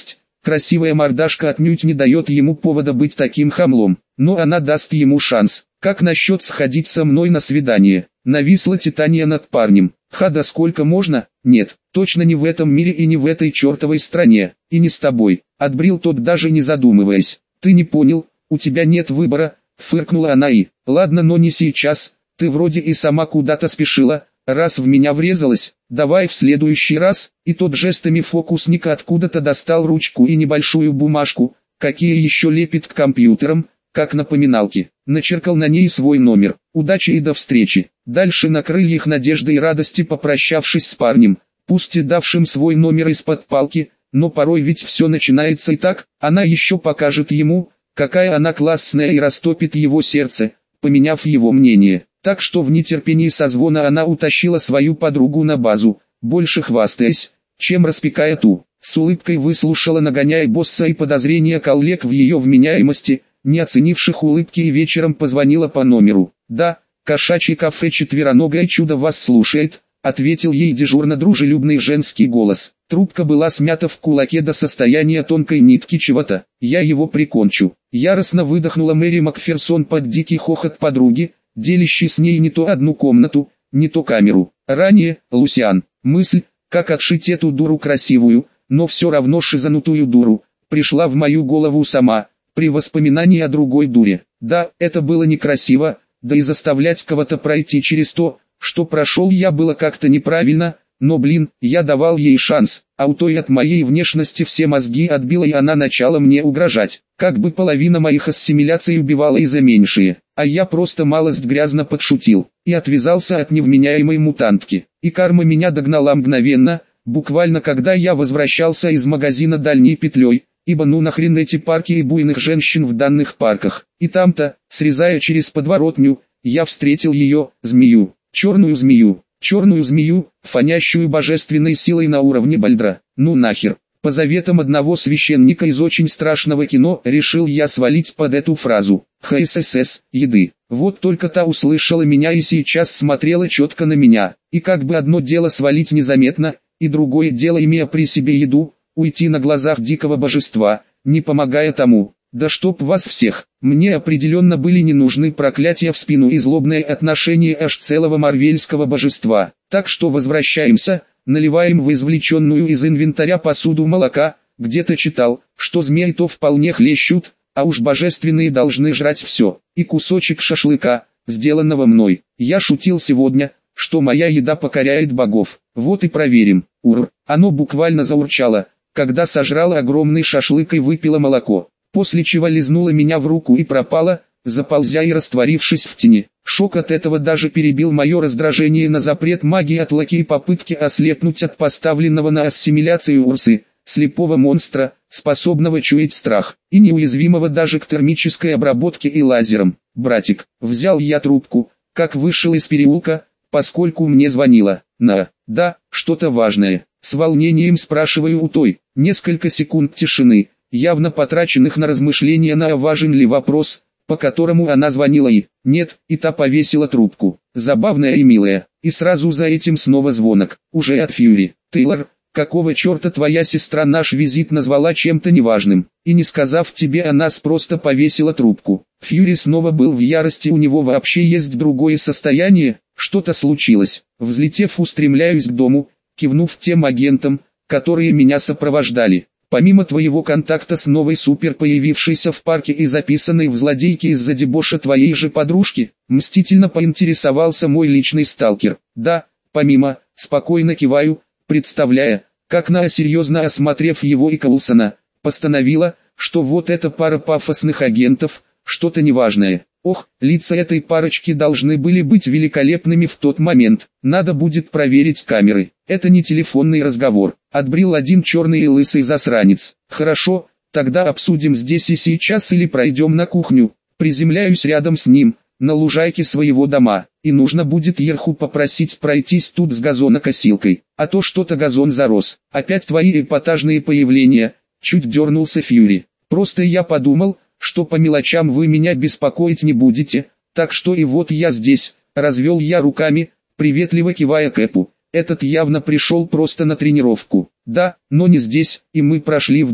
Красивая мордашка отнюдь не дает ему повода быть таким хамлом, но она даст ему шанс. Как насчет сходить со мной на свидание? Нависла Титания над парнем. Ха, да сколько можно? Нет, точно не в этом мире и не в этой чертовой стране, и не с тобой. Отбрил тот, даже не задумываясь. Ты не понял, у тебя нет выбора, фыркнула она и... Ладно, но не сейчас, ты вроде и сама куда-то спешила, раз в меня врезалась, давай в следующий раз. И тот жестами фокусника откуда-то достал ручку и небольшую бумажку, какие еще лепит к компьютерам, как напоминалки. Начеркал на ней свой номер. Удачи и до встречи. Дальше на крыльях надежды и радости попрощавшись с парнем, пусть и давшим свой номер из-под палки, но порой ведь все начинается и так, она еще покажет ему, какая она классная, и растопит его сердце, поменяв его мнение. Так что в нетерпении созвона она утащила свою подругу на базу, больше хвастаясь, чем распекая ту. С улыбкой выслушала, нагоняя босса и подозрения коллег в ее вменяемости, не оценивших улыбки, и вечером позвонила по номеру. «Да, кошачье кафе «Четвероногое чудо» вас слушает», — ответил ей дежурно-дружелюбный женский голос. Трубка была смята в кулаке до состояния тонкой нитки чего-то. «Я его прикончу». Яростно выдохнула Мэри Макферсон под дикий хохот подруги, делящий с ней не то одну комнату, не то камеру. Ранее, Лусиан, мысль, как отшить эту дуру красивую, но все равно шизанутую дуру, пришла в мою голову сама, при воспоминании о другой дуре. Да, это было некрасиво, да и заставлять кого-то пройти через то, что прошел я, было как-то неправильно, но блин, я давал ей шанс, а у той от моей внешности все мозги отбила, и она начала мне угрожать. Как бы половина моих ассимиляций убивала из-за меньшие, а я просто малость грязно подшутил, и отвязался от невменяемой мутантки. И карма меня догнала мгновенно, буквально когда я возвращался из магазина дальней петлей, ибо ну нахрен эти парки и буйных женщин в данных парках. И там-то, срезая через подворотню, я встретил ее, змею, черную змею, черную змею, фонящую божественной силой на уровне Бальдра. Ну нахер. По заветам одного священника из очень страшного кино, решил я свалить под эту фразу. ХСС, еды. Вот только та услышала меня и сейчас смотрела четко на меня. И как бы одно дело свалить незаметно, и другое дело, имея при себе еду, уйти на глазах дикого божества, не помогая тому. Да чтоб вас всех, мне определенно были не нужны проклятия в спину и злобное отношение аж целого марвельского божества. Так что возвращаемся, наливаем в извлеченную из инвентаря посуду молока, где-то читал, что змей то вполне хлещут, а уж божественные должны жрать все, и кусочек шашлыка, сделанного мной. Я шутил сегодня, что моя еда покоряет богов, вот и проверим. Ур, оно буквально заурчало, когда сожрала огромный шашлык и выпила молоко, после чего лизнула меня в руку и пропала, заползя и растворившись в тени. Шок от этого даже перебил мое раздражение на запрет магии от Лаки и попытки ослепнуть от поставленного на ассимиляцию Урсы, слепого монстра, способного чуять страх, и неуязвимого даже к термической обработке и лазерам. «Братик», взял я трубку, как вышел из переулка, поскольку мне звонила. «На, да, что-то важное». С волнением спрашиваю у той. Несколько секунд тишины, явно потраченных на размышления на важен ли вопрос, по которому она звонила, и «нет», и та повесила трубку. Забавная и милая, и сразу за этим снова звонок, уже от Фьюри. «Тейлор, какого черта твоя сестра наш визит назвала чем-то неважным?» И не сказав тебе о нас, просто повесила трубку. Фьюри снова был в ярости, у него вообще есть другое состояние, что-то случилось. Взлетев, устремляюсь к дому, кивнув тем агентам, которые меня сопровождали. «Помимо твоего контакта с новой супер, появившейся в парке и записанной в злодейке из-за дебоша твоей же подружки», мстительно поинтересовался мой личный сталкер. «Да, помимо», спокойно киваю, представляя, как Наа, серьезно осмотрев его и Коулсона, постановила, что вот эта пара пафосных агентов, что-то неважное. Ох, лица этой парочки должны были быть великолепными в тот момент. Надо будет проверить камеры. Это не телефонный разговор. Отбрил один черный и лысый засранец. Хорошо, тогда обсудим здесь и сейчас или пройдем на кухню. Приземляюсь рядом с ним, на лужайке своего дома. И нужно будет Ерху попросить пройтись тут с газонокосилкой. А то что-то газон зарос. Опять твои эпатажные появления. Чуть дернулся Фьюри. Просто я подумал, что по мелочам вы меня беспокоить не будете, так что и вот я здесь, развел я руками, приветливо кивая Кэпу. Этот явно пришел просто на тренировку. Да, но не здесь, и мы прошли в дом.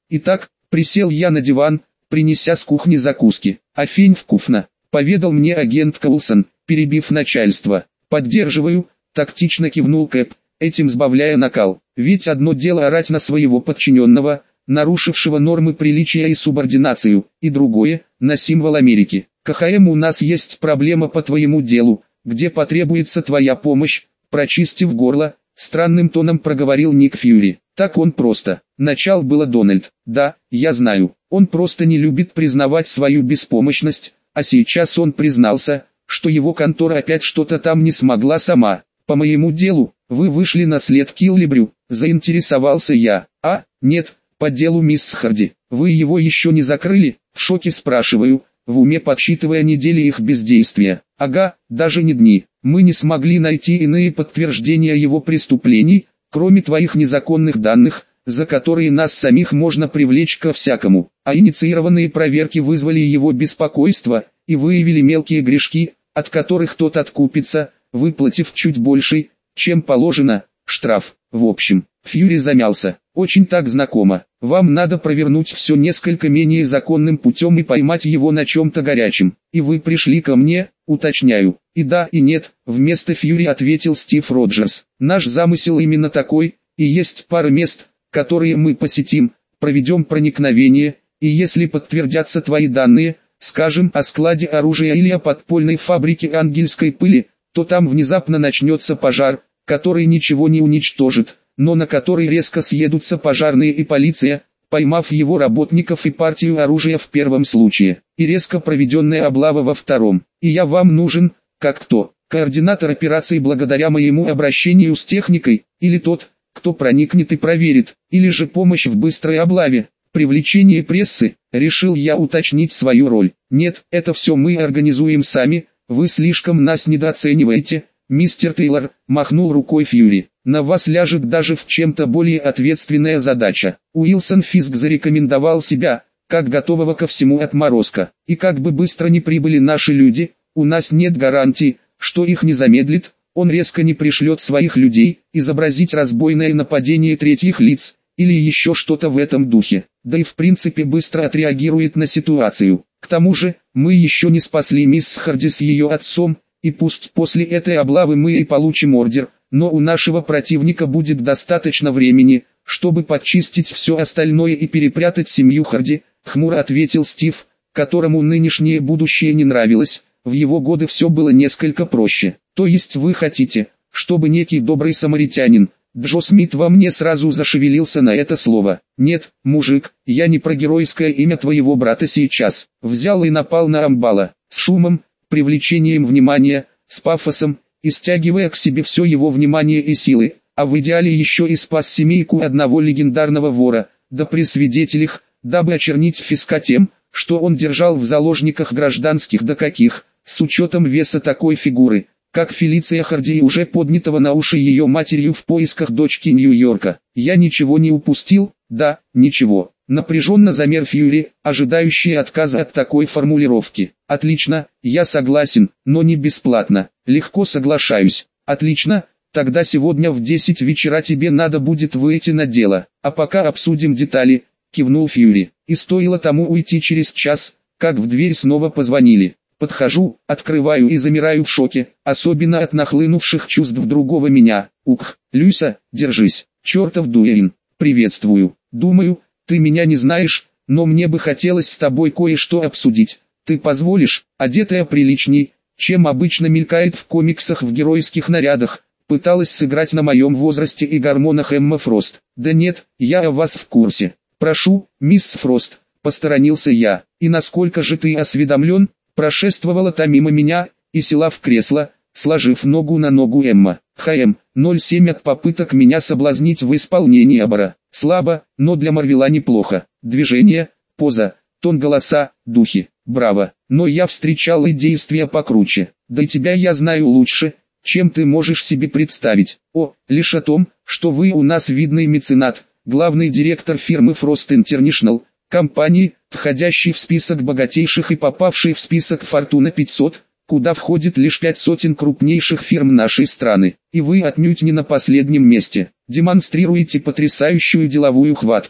Итак, присел я на диван, принеся с кухни закуски. «Афень вкусно», — поведал мне агент Коулсон, перебив начальство. «Поддерживаю», — тактично кивнул Кэп, этим сбавляя накал. Ведь одно дело орать на своего подчиненного, нарушившего нормы приличия и субординацию, и другое — на символ Америки. «КХМ, у нас есть проблема по твоему делу, где потребуется твоя помощь», — прочистив горло, странным тоном проговорил Ник Фьюри. «Так он просто». Начал было Дональд. «Да, я знаю, он просто не любит признавать свою беспомощность, а сейчас он признался, что его контора опять что-то там не смогла сама. По моему делу, вы вышли на след Киллибрю», — заинтересовался я. «А, нет, по делу мисс Харди. Вы его еще не закрыли?» В шоке спрашиваю, в уме подсчитывая недели их бездействия. «Ага, даже не дни. Мы не смогли найти иные подтверждения его преступлений, кроме твоих незаконных данных, за которые нас самих можно привлечь ко всякому. А инициированные проверки вызвали его беспокойство и выявили мелкие грешки, от которых тот откупится, выплатив чуть больше, чем положено, штраф. В общем». Фьюри замялся. «Очень так знакомо. Вам надо провернуть все несколько менее законным путем и поймать его на чем-то горячем. И вы пришли ко мне, уточняю». «И да, и нет», — вместо Фьюри ответил Стив Роджерс. «Наш замысел именно такой, и есть пара мест, которые мы посетим, проведем проникновение, и если подтвердятся твои данные, скажем, о складе оружия или о подпольной фабрике ангельской пыли, то там внезапно начнется пожар, который ничего не уничтожит, но на который резко съедутся пожарные и полиция, поймав его работников и партию оружия в первом случае, и резко проведенная облава во втором. И я вам нужен, как кто, координатор операции благодаря моему обращению с техникой, или тот, кто проникнет и проверит, или же помощь в быстрой облаве, привлечение прессы». Решил я уточнить свою роль. «Нет, это все мы организуем сами, вы слишком нас недооцениваете, мистер Тейлор», — махнул рукой Фьюри. «На вас ляжет даже в чем-то более ответственная задача». Уилсон Фиск зарекомендовал себя, как готового ко всему отморозка. «И как бы быстро ни прибыли наши люди, у нас нет гарантий, что их не замедлит, он резко не пришлет своих людей, изобразить разбойное нападение третьих лиц, или еще что-то в этом духе, да и в принципе быстро отреагирует на ситуацию. К тому же, мы еще не спасли мисс Харди с ее отцом, и пусть после этой облавы мы и получим ордер, но у нашего противника будет достаточно времени, чтобы подчистить все остальное и перепрятать семью Харди», — хмуро ответил Стив, которому нынешнее будущее не нравилось. В его годы все было несколько проще. «То есть вы хотите, чтобы некий добрый самаритянин, Джо Смит, во мне сразу зашевелился на это слово. «Нет, мужик, я не про геройское имя твоего брата сейчас. Взял и напал на амбала, с шумом, привлечением внимания, с пафосом, и стягивая к себе все его внимание и силы, а в идеале еще и спас семейку одного легендарного вора, да при свидетелях, дабы очернить Фиска тем, что он держал в заложниках гражданских, да каких, с учетом веса такой фигуры, как Фелиция Харди, уже поднятого на уши ее матерью в поисках дочки Нью-Йорка. Я ничего не упустил?» «Да, ничего». Напряженно замер Фьюри, ожидающий отказа от такой формулировки. «Отлично, я согласен, но не бесплатно». «Легко соглашаюсь». «Отлично, тогда сегодня в десять вечера тебе надо будет выйти на дело, а пока обсудим детали», — кивнул Фьюри. И стоило тому уйти через час, как в дверь снова позвонили. Подхожу, открываю и замираю в шоке, особенно от нахлынувших чувств другого меня. «Ух, Люся, держись, чертов Дуэйн, приветствую. Думаю, ты меня не знаешь, но мне бы хотелось с тобой кое-что обсудить. Ты позволишь?» Одетая приличней, чем обычно мелькает в комиксах в геройских нарядах, пыталась сыграть на моем возрасте и гормонах Эмма Фрост. «Да нет, я о вас в курсе. Прошу, мисс Фрост», — посторонился я. «И насколько же ты осведомлен?» Прошествовала та мимо меня, и села в кресло, сложив ногу на ногу Эмма. «ХМ, ноль семь от попыток меня соблазнить в исполнении Абара. Слабо, но для Марвела неплохо. Движение, поза, тон голоса, духи. Браво. Но я встречал и действия покруче. Да и тебя я знаю лучше, чем ты можешь себе представить. О, лишь о том, что вы у нас видный меценат, главный директор фирмы Frost International, компании, входящей в список богатейших и попавшей в список Фортуна пятьсот, куда входит лишь пять сотен крупнейших фирм нашей страны. И вы отнюдь не на последнем месте. Демонстрируете потрясающую деловую хватку.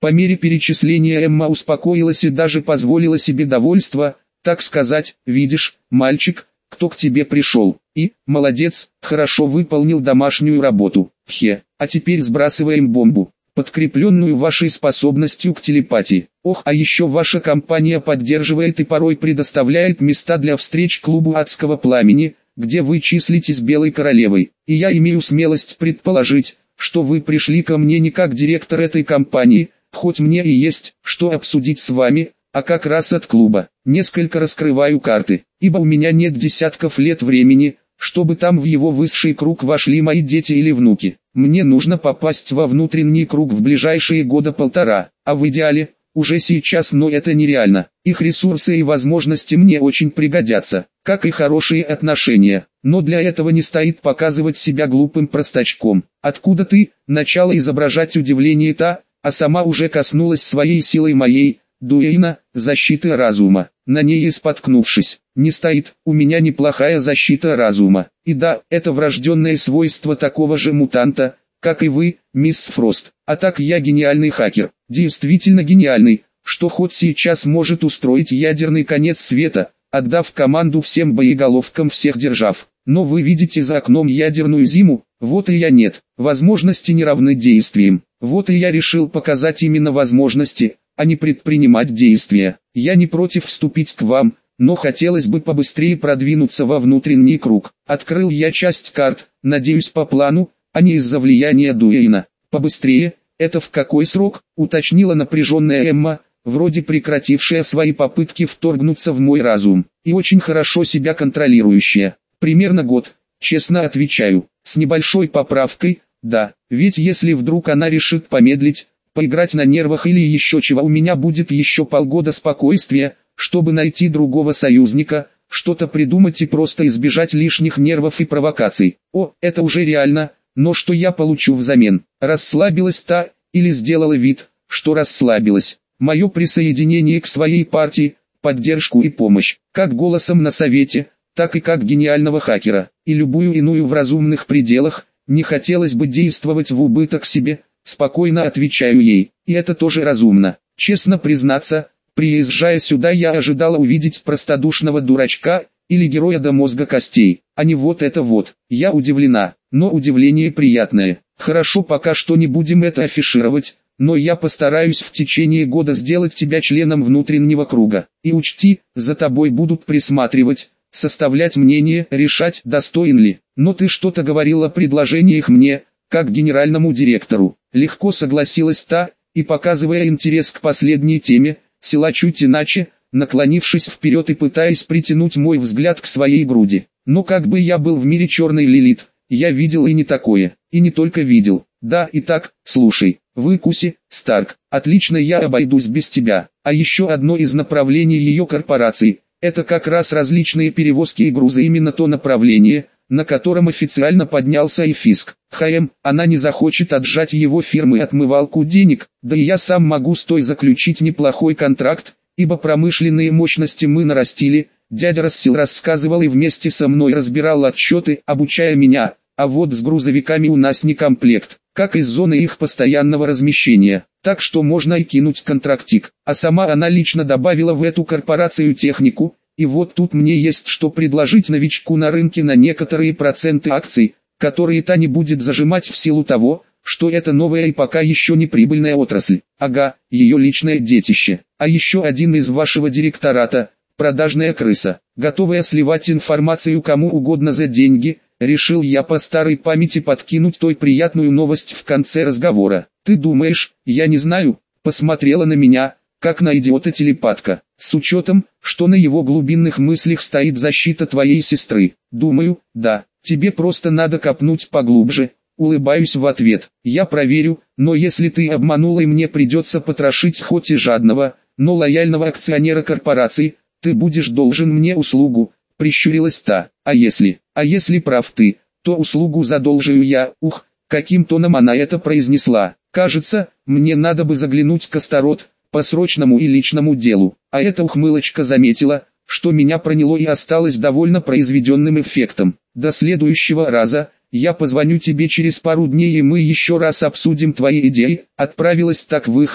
По мере перечисления Эмма успокоилась и даже позволила себе довольство, так сказать: видишь, мальчик, кто к тебе пришел, и, молодец, хорошо выполнил домашнюю работу. Хе, а теперь сбрасываем бомбу, подкрепленную вашей способностью к телепатии. Ох, а еще ваша компания поддерживает и порой предоставляет места для встреч клубу Адского Пламени, где вы числитесь Белой Королевой, и я имею смелость предположить, что вы пришли ко мне не как директор этой компании, хоть мне и есть, что обсудить с вами, а как раз от клуба. Несколько раскрываю карты, ибо у меня нет десятков лет времени, чтобы там в его высший круг вошли мои дети или внуки. Мне нужно попасть во внутренний круг в ближайшие года полтора, а в идеале, уже сейчас, но это нереально. Их ресурсы и возможности мне очень пригодятся, как и хорошие отношения, но для этого не стоит показывать себя глупым простачком. Откуда ты, начала изображать удивление та, а сама уже коснулась своей силой моей, Дуэйна, защиты разума, на ней и споткнувшись. Не стоит, у меня неплохая защита разума, и да, это врожденное свойство такого же мутанта, как и вы, мисс Фрост. А так я гениальный хакер, действительно гениальный, что хоть сейчас может устроить ядерный конец света, отдав команду всем боеголовкам всех держав. Но вы видите за окном ядерную зиму, вот и я нет, возможности не равны действиям. Вот и я решил показать именно возможности, а не предпринимать действия. Я не против вступить к вам, но хотелось бы побыстрее продвинуться во внутренний круг. Открыл я часть карт, надеюсь по плану, а не из-за влияния Дуэйна. Побыстрее, это в какой срок, уточнила напряженная Эмма, вроде прекратившая свои попытки вторгнуться в мой разум, и очень хорошо себя контролирующая. Примерно год, честно отвечаю, с небольшой поправкой, да, ведь если вдруг она решит помедлить, поиграть на нервах или еще чего, у меня будет еще полгода спокойствия, чтобы найти другого союзника, что-то придумать и просто избежать лишних нервов и провокаций. О, это уже реально, но что я получу взамен? Расслабилась та, или сделала вид, что расслабилась. Мое присоединение к своей партии, поддержку и помощь, как голосом на совете, так и как гениального хакера, и любую иную в разумных пределах, не хотелось бы действовать в убыток себе. Спокойно отвечаю ей, и это тоже разумно. Честно признаться, приезжая сюда, я ожидала увидеть простодушного дурачка, или героя до мозга костей, а не вот это вот. Я удивлена, но удивление приятное. Хорошо, пока что не будем это афишировать, но я постараюсь в течение года сделать тебя членом внутреннего круга. И учти, за тобой будут присматривать, составлять мнение, решать, достоин ли. Но ты что-то говорила о предложениях мне, как генеральному директору. Легко согласилась та, и, показывая интерес к последней теме, села чуть иначе, наклонившись вперед и пытаясь притянуть мой взгляд к своей груди. Но как бы я был в мире черной Лилит, я видел и не такое, и не только видел. Да, и так, слушай, выкуси, Старк, отлично, я обойдусь без тебя. А еще одно из направлений ее корпорации, это как раз различные перевозки и грузы, именно то направление, на котором официально поднялся и Фиск. ХМ, она не захочет отжать его фирмы отмывалку денег, да и я сам могу с той заключить неплохой контракт, ибо промышленные мощности мы нарастили. Дядя Рассел рассказывал и вместе со мной разбирал отчеты, обучая меня, а вот с грузовиками у нас не комплект, как из зоны их постоянного размещения, так что можно и кинуть контрактик. А сама она лично добавила в эту корпорацию технику, и вот тут мне есть что предложить новичку на рынке на некоторые проценты акций, которые та не будет зажимать в силу того, что это новая и пока еще не прибыльная отрасль. Ага, ее личное детище. А еще один из вашего директората, продажная крыса, готовая сливать информацию кому угодно за деньги. Решил я по старой памяти подкинуть той приятную новость в конце разговора. Ты думаешь, я не знаю? Посмотрела на меня, как на идиота-телепатка, с учетом, что на его глубинных мыслях стоит защита твоей сестры. Думаю, да, тебе просто надо копнуть поглубже. Улыбаюсь в ответ. Я проверю, но если ты обманула и мне придется потрошить хоть и жадного, но лояльного акционера корпорации, ты будешь должен мне услугу. Прищурилась та. А если, а если прав ты, то услугу задолжаю я. Ух, каким тоном она это произнесла. Кажется, мне надо бы заглянуть к Астарот, по срочному и личному делу. А эта ухмылочка заметила, что меня проняло и осталось довольно произведенным эффектом. До следующего раза, я позвоню тебе через пару дней и мы еще раз обсудим твои идеи. Отправилась так к выходу,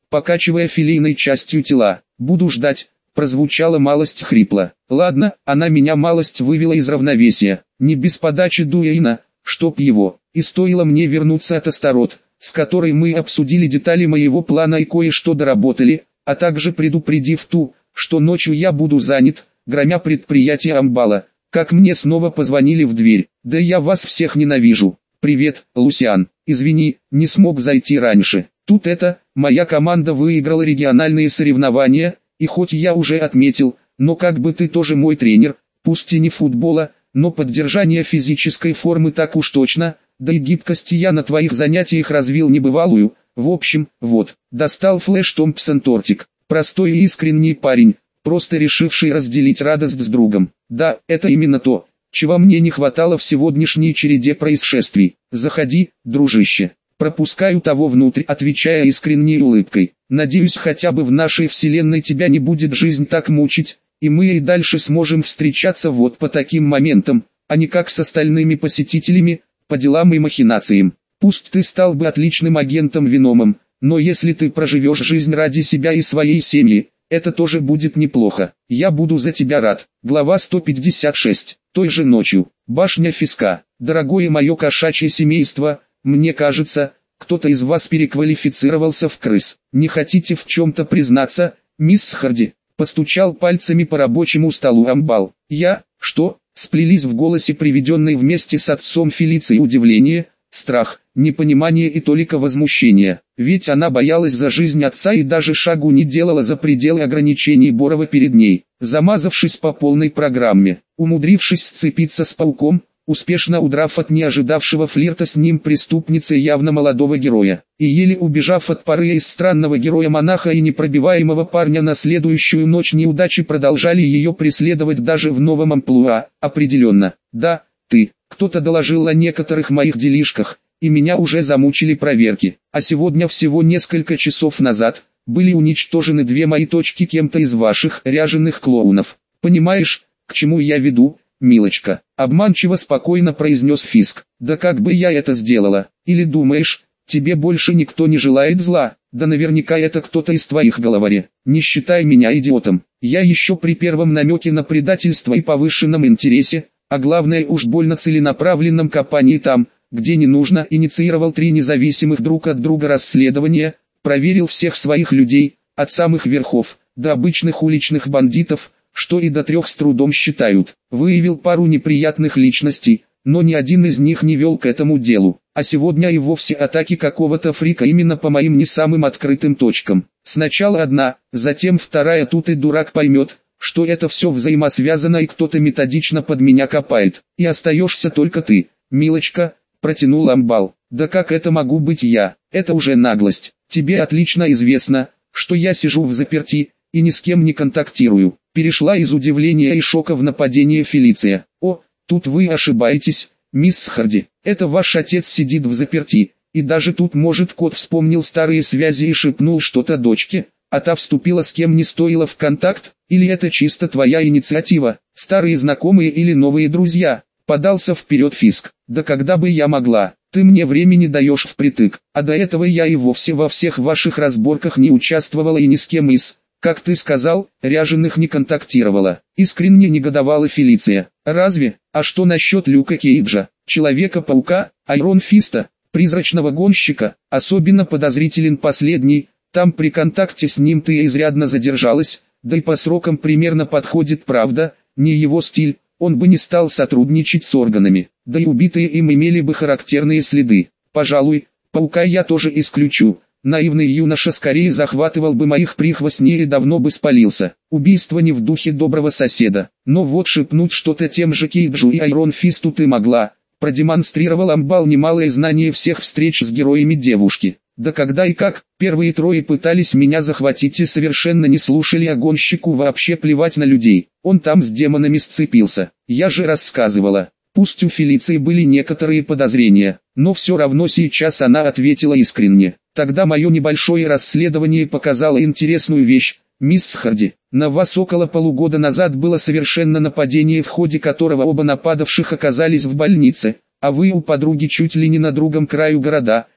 покачивая филейной частью тела. «Буду ждать», прозвучало малость хрипло. «Ладно, она меня малость вывела из равновесия. Не без подачи Дуэйна, чтоб его. И стоило мне вернуться от Астарот, с которой мы обсудили детали моего плана и кое-что доработали, а также предупредив ту, что ночью я буду занят, громя предприятие Амбала, как мне снова позвонили в дверь. Да я вас всех ненавижу. Привет, Лусиан. Извини, не смог зайти раньше. Тут это, моя команда выиграла региональные соревнования, и хоть я уже отметил, но как бы ты тоже мой тренер, пусть и не футбола, но поддержание физической формы так уж точно, да и гибкости я на твоих занятиях развил небывалую. В общем, вот, достал Флэш Томпсон тортик. Простой и искренний парень, просто решивший разделить радость с другом. Да, это именно то, чего мне не хватало в сегодняшней череде происшествий. Заходи, дружище. Пропускаю того внутрь, отвечая искренней улыбкой. Надеюсь, хотя бы в нашей вселенной тебя не будет жизнь так мучить, и мы и дальше сможем встречаться вот по таким моментам, а не как с остальными посетителями, по делам и махинациям. Пусть ты стал бы отличным агентом Веномом, но если ты проживешь жизнь ради себя и своей семьи, это тоже будет неплохо. Я буду за тебя рад. Глава сто пятьдесят шесть. Той же ночью. Башня Фиска. Дорогое мое кошачье семейство, мне кажется, кто-то из вас переквалифицировался в крыс. Не хотите в чем-то признаться, мисс Харди? Постучал пальцами по рабочему столу Амбал. Я, что? Сплелись в голосе приведенной вместе с отцом Фелиции удивление, страх, непонимание и толика возмущения. Ведь она боялась за жизнь отца и даже шагу не делала за пределы ограничений Борова перед ней. Замазавшись по полной программе, умудрившись сцепиться с пауком, успешно удрав от неожидавшего флирта с ним преступницы явно молодого героя, и еле убежав от пары из странного героя-монаха и непробиваемого парня на следующую ночь неудачи продолжали ее преследовать даже в новом амплуа. Определенно, да, ты, кто-то доложил о некоторых моих делишках, и меня уже замучили проверки, а сегодня всего несколько часов назад, были уничтожены две мои точки кем-то из ваших ряженых клоунов. Понимаешь, к чему я веду, милочка? Обманчиво спокойно произнес Фиск. Да как бы я это сделала? Или думаешь, тебе больше никто не желает зла? Да наверняка это кто-то из твоих головоре. Не считай меня идиотом. Я еще при первом намеке на предательство и повышенном интересе, а главное уж больно целенаправленном копании там, где не нужно, инициировал три независимых друг от друга расследования, проверил всех своих людей, от самых верхов, до обычных уличных бандитов, что и до трех с трудом считают. Выявил пару неприятных личностей, но ни один из них не вел к этому делу. А сегодня и вовсе атаки какого-то фрика именно по моим не самым открытым точкам. Сначала одна, затем вторая, тут и дурак поймет, что это все взаимосвязано и кто-то методично под меня копает. И остаешься только ты, милочка, протянул Амбал. Да как это могу быть я? Это уже наглость. Тебе отлично известно, что я сижу в заперти и ни с кем не контактирую. Перешла из удивления и шока в нападение Фелиция. О, тут вы ошибаетесь, мисс Харди. Это ваш отец сидит в заперти, и даже тут может кот вспомнил старые связи и шепнул что-то дочке, а та вступила с кем не стоило в контакт, или это чисто твоя инициатива, старые знакомые или новые друзья? Подался вперед Фиск. Да когда бы я могла, ты мне времени даешь впритык, а до этого я и вовсе во всех ваших разборках не участвовала и ни с кем из, как ты сказал, ряженых не контактировала. Искренне негодовала Фелиция. Разве? А что насчет Люка Кейджа, Человека-паука, Айрон Фиста, призрачного гонщика? Особенно подозрителен последний, там при контакте с ним ты изрядно задержалась, да и по срокам примерно подходит, правда, не его стиль. Он бы не стал сотрудничать с органами, да и убитые им имели бы характерные следы. Пожалуй, паука я тоже исключу. Наивный юноша скорее захватывал бы моих прихвостней и давно бы спалился. Убийство не в духе доброго соседа. Но вот шепнуть что-то тем же Кейджу и Айрон Фисту ты могла. Продемонстрировал Амбал немалое знание всех встреч с героями девушки. Да когда и как, первые трое пытались меня захватить и совершенно не слушали, а гонщику вообще плевать на людей. Он там с демонами сцепился. Я же рассказывала. Пусть у Фелиции были некоторые подозрения, но все равно сейчас она ответила искренне. Тогда мое небольшое расследование показало интересную вещь, мисс Харди. На вас около полугода назад было совершено нападение, в ходе которого оба нападавших оказались в больнице, а вы у подруги чуть ли не на другом краю города.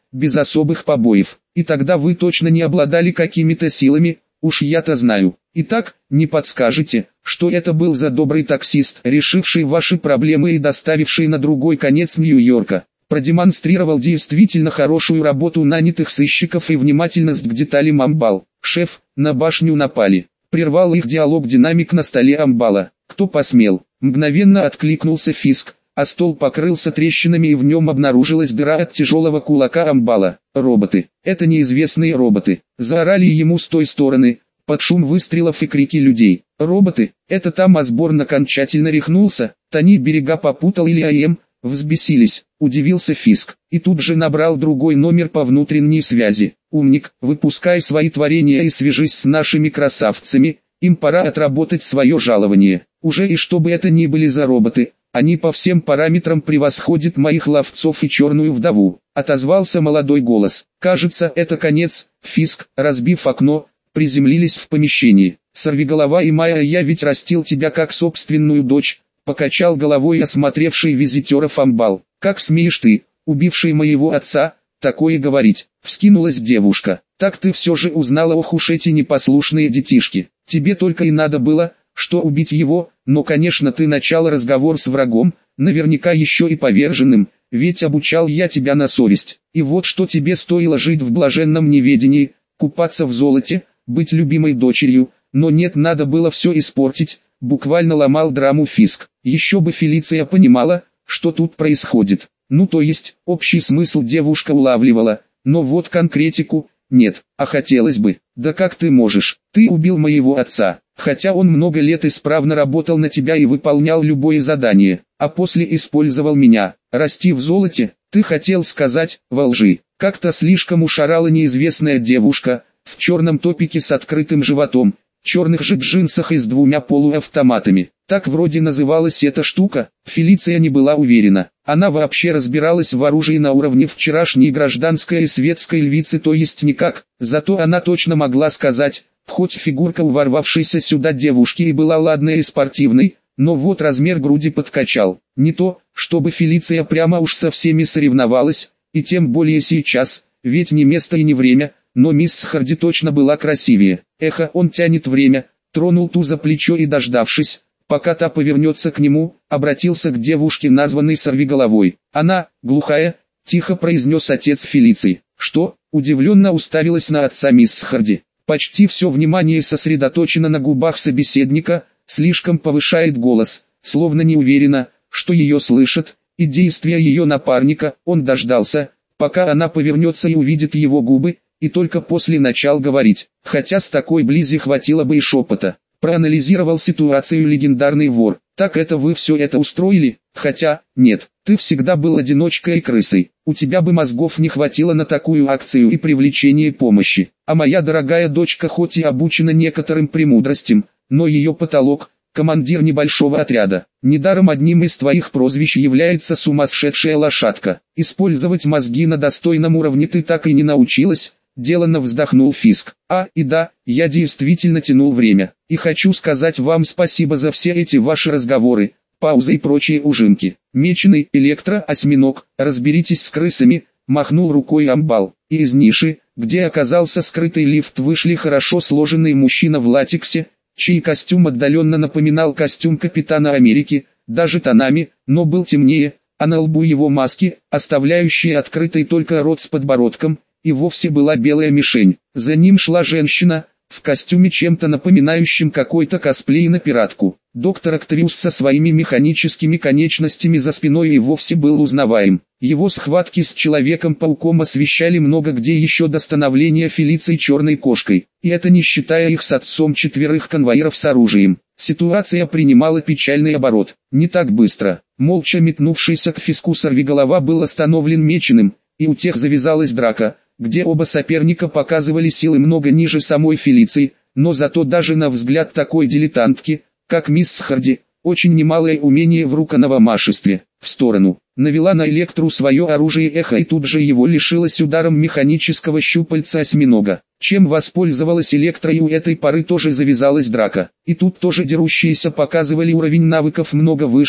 без особых побоев. И тогда вы точно не обладали какими-то силами, уж я-то знаю. Итак, не подскажете, что это был за добрый таксист, решивший ваши проблемы и доставивший на другой конец Нью-Йорка? Продемонстрировал действительно хорошую работу нанятых сыщиков и внимательность к деталям Амбал. Шеф, на башню напали. Прервал их диалог динамик на столе Амбала. Кто посмел? Мгновенно откликнулся Фиск, а стол покрылся трещинами и в нем обнаружилась дыра от тяжелого кулака Амбала. Роботы. Это неизвестные роботы. Заорали ему с той стороны, под шум выстрелов и крики людей. Роботы, это там Осборн окончательно рехнулся, Тони берега попутал или АМ, взбесились, удивился Фиск, и тут же набрал другой номер по внутренней связи. Умник, выпускай свои творения и свяжись с нашими красавцами, им пора отработать свое жалование. Уже и чтобы это ни были за роботы, они по всем параметрам превосходят моих ловцов и черную вдову. Отозвался молодой голос. Кажется, это конец. Фиск, разбив окно, приземлились в помещении. Сорвиголова и Майя, я ведь растил тебя как собственную дочь. Покачал головой осмотревший визитеров Амбал. Как смеешь ты, убивший моего отца, такое говорить? Вскинулась девушка. Так ты все же узнала, ох уж эти непослушные детишки. Тебе только и надо было, что убить его, но конечно ты начал разговор с врагом, наверняка еще и поверженным, ведь обучал я тебя на совесть. И вот что тебе стоило жить в блаженном неведении, купаться в золоте, быть любимой дочерью, но нет, надо было все испортить. Буквально ломал драму Фиск. Еще бы Фелиция понимала, что тут происходит. Ну то есть, общий смысл девушка улавливала, но вот конкретику, нет, а хотелось бы. Да как ты можешь, ты убил моего отца, хотя он много лет исправно работал на тебя и выполнял любое задание, а после использовал меня. Расти в золоте, ты хотел сказать, во лжи. Как-то слишком ушарала неизвестная девушка, в черном топике с открытым животом, черных же джинсах и с двумя полуавтоматами. Так вроде называлась эта штука. Фелиция не была уверена. Она вообще разбиралась в оружии на уровне вчерашней гражданской и светской львицы, то есть никак. Зато она точно могла сказать, хоть фигурка у ворвавшейся сюда девушки и была ладной и спортивной, но вот размер груди подкачал. Не то, чтобы Фелиция прямо уж со всеми соревновалась, и тем более сейчас, ведь не место и не время. Но мисс Харди точно была красивее. Эхо, он тянет время, тронул ту за плечо и, дождавшись, пока та повернется к нему, обратился к девушке, названной Сорвиголовой. Она, глухая, тихо произнес отец Фелиции. Что? Удивленно уставилась на отца мисс Харди. Почти все внимание сосредоточено на губах собеседника, слишком повышает голос, словно не уверена, что ее слышат, и действия ее напарника. Он дождался, пока она повернется и увидит его губы, и только после начал говорить, хотя с такой близи хватило бы и шепота. Проанализировал ситуацию легендарный вор. Так это вы все это устроили? Хотя, нет, ты всегда был одиночкой и крысой. У тебя бы мозгов не хватило на такую акцию и привлечение помощи. А моя дорогая дочка хоть и обучена некоторым премудростям, но ее потолок – командир небольшого отряда. Недаром одним из твоих прозвищ является сумасшедшая лошадка. Использовать мозги на достойном уровне ты так и не научилась. Деланно вздохнул Фиск. А, и да, я действительно тянул время. И хочу сказать вам спасибо за все эти ваши разговоры, паузы и прочие ужимки. Меченый электро-осьминог, разберитесь с крысами, махнул рукой Амбал. И из ниши, где оказался скрытый лифт, вышли хорошо сложенный мужчина в латексе, чей костюм отдаленно напоминал костюм Капитана Америки, даже тонами, но был темнее, а на лбу его маски, оставляющие открытый только рот с подбородком, и вовсе была белая мишень. За ним шла женщина, в костюме чем-то напоминающим какой-то косплей на пиратку. Доктор Октавиус со своими механическими конечностями за спиной и вовсе был узнаваем. Его схватки с Человеком-пауком освещали много где еще до становления Фелиции черной кошкой. И это не считая их с отцом четверых конвоиров с оружием. Ситуация принимала печальный оборот. Не так быстро. Молча метнувшийся к Фиску Сорвиголова был остановлен Меченым, и у тех завязалась драка, где оба соперника показывали силы много ниже самой Фелиции, но зато даже на взгляд такой дилетантки, как мисс Харди, очень немалое умение в руконавомашестве. В сторону. Навела на Электру свое оружие Эхо и тут же его лишилась ударом механического щупальца осьминога. Чем воспользовалась Электра, и у этой поры тоже завязалась драка. И тут тоже дерущиеся показывали уровень навыков много выше,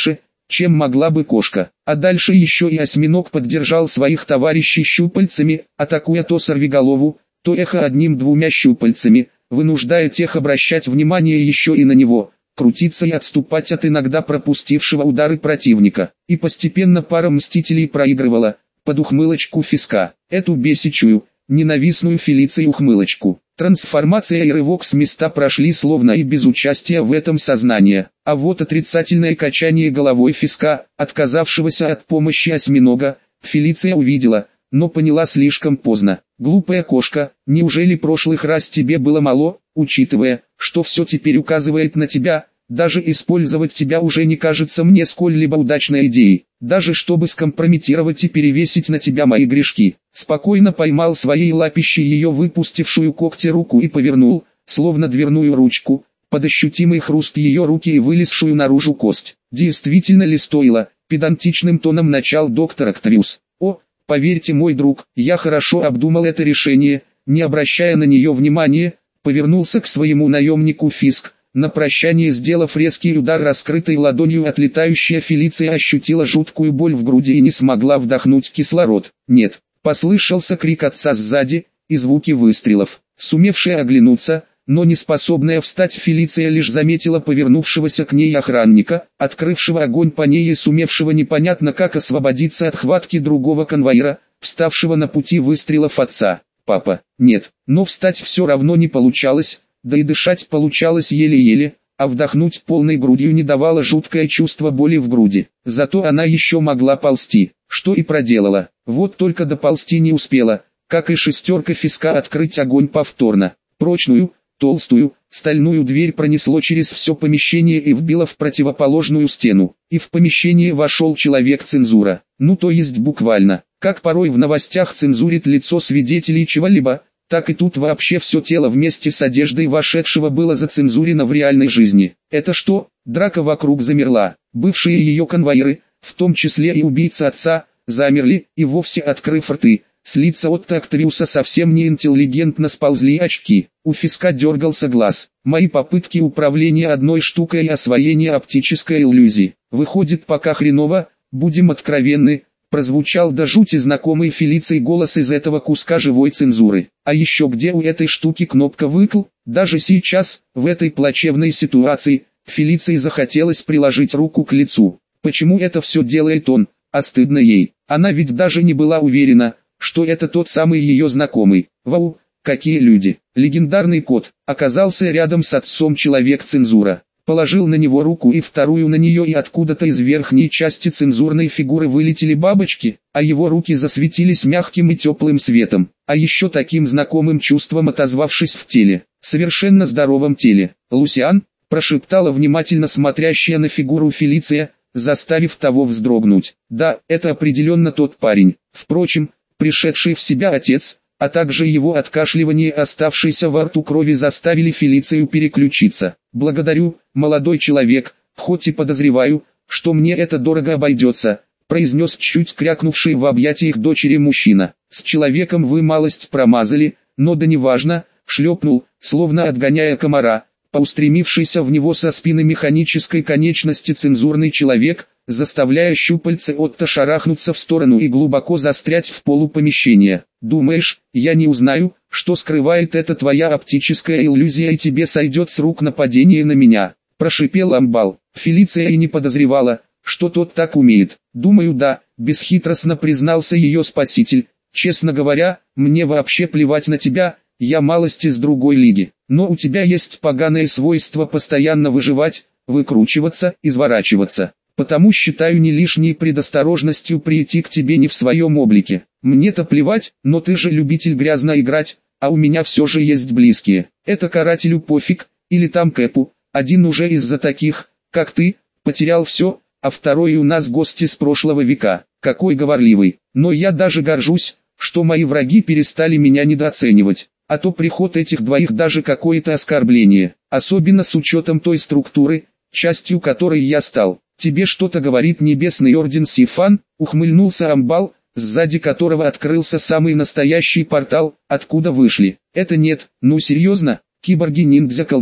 чем могла бы кошка. А дальше еще и осьминог поддержал своих товарищей щупальцами, атакуя то сорвиголову, то эхо одним-двумя щупальцами, вынуждая тех обращать внимание еще и на него, крутиться и отступать от иногда пропустившего удары противника. И постепенно пара мстителей проигрывала, под ухмылочку Фиска, эту бесячую, ненавистную Фелиции ухмылочку. Трансформация и рывок с места прошли словно и без участия в этом сознания. А вот отрицательное качание головой Фиска, отказавшегося от помощи осьминога, Фелиция увидела, но поняла слишком поздно. Глупая кошка, неужели прошлых раз тебе было мало, учитывая, что все теперь указывает на тебя? Даже использовать тебя уже не кажется мне сколь-либо удачной идеей, даже чтобы скомпрометировать и перевесить на тебя мои грешки. Спокойно поймал своей лапищей ее выпустившую когти руку и повернул, словно дверную ручку, под ощутимый хруст ее руки и вылезшую наружу кость. Действительно ли стоило, педантичным тоном начал доктор Актриус. О, поверьте, мой друг, я хорошо обдумал это решение, не обращая на нее внимания, повернулся к своему наемнику Фиск. На прощание сделав резкий удар раскрытой ладонью, отлетающая Фелиция ощутила жуткую боль в груди и не смогла вдохнуть кислород. Нет, послышался крик отца сзади, и звуки выстрелов. Сумевшая оглянуться, но не способная встать, Фелиция лишь заметила повернувшегося к ней охранника, открывшего огонь по ней и сумевшего непонятно как освободиться от хватки другого конвоира, вставшего на пути выстрелов отца. Папа, нет, но встать все равно не получалось. Да и дышать получалось еле-еле, а вдохнуть полной грудью не давало жуткое чувство боли в груди. Зато она еще могла ползти, что и проделала. Вот только доползти не успела, как и шестерка Фиска открыть огонь повторно. Прочную, толстую, стальную дверь пронесло через все помещение и вбило в противоположную стену. И в помещение вошел человек-цензура. Ну то есть буквально, как порой в новостях цензурит лицо свидетелей чего-либо, так и тут вообще все тело вместе с одеждой вошедшего было зацензурено в реальной жизни. Это что? Драка вокруг замерла. Бывшие ее конвоиры, в том числе и убийца отца, замерли и вовсе открыв рты. С лица Отто Актриуса совсем неинтеллигентно сползли очки. У Фиска дергался глаз. Мои попытки управления одной штукой и освоения оптической иллюзии. Выходит пока хреново, будем откровенны. Прозвучал до жути знакомый Фелиции голос из этого куска живой цензуры. А еще где у этой штуки кнопка «выкл»? Даже сейчас, в этой плачевной ситуации, Фелиции захотелось приложить руку к лицу. Почему это все делает он? А стыдно ей. Она ведь даже не была уверена, что это тот самый ее знакомый. Вау, какие люди. Легендарный кот оказался рядом с отцом человек-цензура. Положил на него руку и вторую на нее, и откуда-то из верхней части цензурной фигуры вылетели бабочки, а его руки засветились мягким и теплым светом, а еще таким знакомым чувством, отозвавшись в теле, совершенно здоровом теле. «Лусиан», прошептала внимательно смотрящая на фигуру Фелиция, заставив того вздрогнуть. Да, это определенно тот парень. Впрочем, пришедший в себя отец, а также его откашливание и оставшейся во рту крови заставили Фелицию переключиться. «Благодарю, молодой человек, хоть и подозреваю, что мне это дорого обойдется», произнес чуть крякнувший в объятиях дочери мужчина. «С человеком вы малость промазали, но да неважно», шлепнул, словно отгоняя комара, по устремившийся в него со спины механической конечности цензурный человек, заставляя щупальце Отто шарахнуться в сторону и глубоко застрять в полу помещения. «Думаешь, я не узнаю, что скрывает эта твоя оптическая иллюзия, и тебе сойдет с рук нападение на меня?» Прошипел Амбал. Фелиция и не подозревала, что тот так умеет. «Думаю, да», бесхитростно признался ее спаситель. «Честно говоря, мне вообще плевать на тебя, я малость из другой лиги. Но у тебя есть поганое свойство постоянно выживать, выкручиваться, изворачиваться. Потому считаю не лишней предосторожностью прийти к тебе не в своем облике. Мне-то плевать, но ты же любитель грязно играть, а у меня все же есть близкие. Это карателю пофиг, или там Кэпу. Один уже из-за таких, как ты, потерял все, а второй у нас гости с прошлого века. Какой говорливый. Но я даже горжусь, что мои враги перестали меня недооценивать. А то приход этих двоих даже какое-то оскорбление. Особенно с учетом той структуры, частью которой я стал. «Тебе что-то говорит Небесный Орден Сифан?» — ухмыльнулся Амбал, сзади которого открылся самый настоящий портал, откуда вышли. «Это нет, ну серьезно, киборги-ниндзя-колдуны?»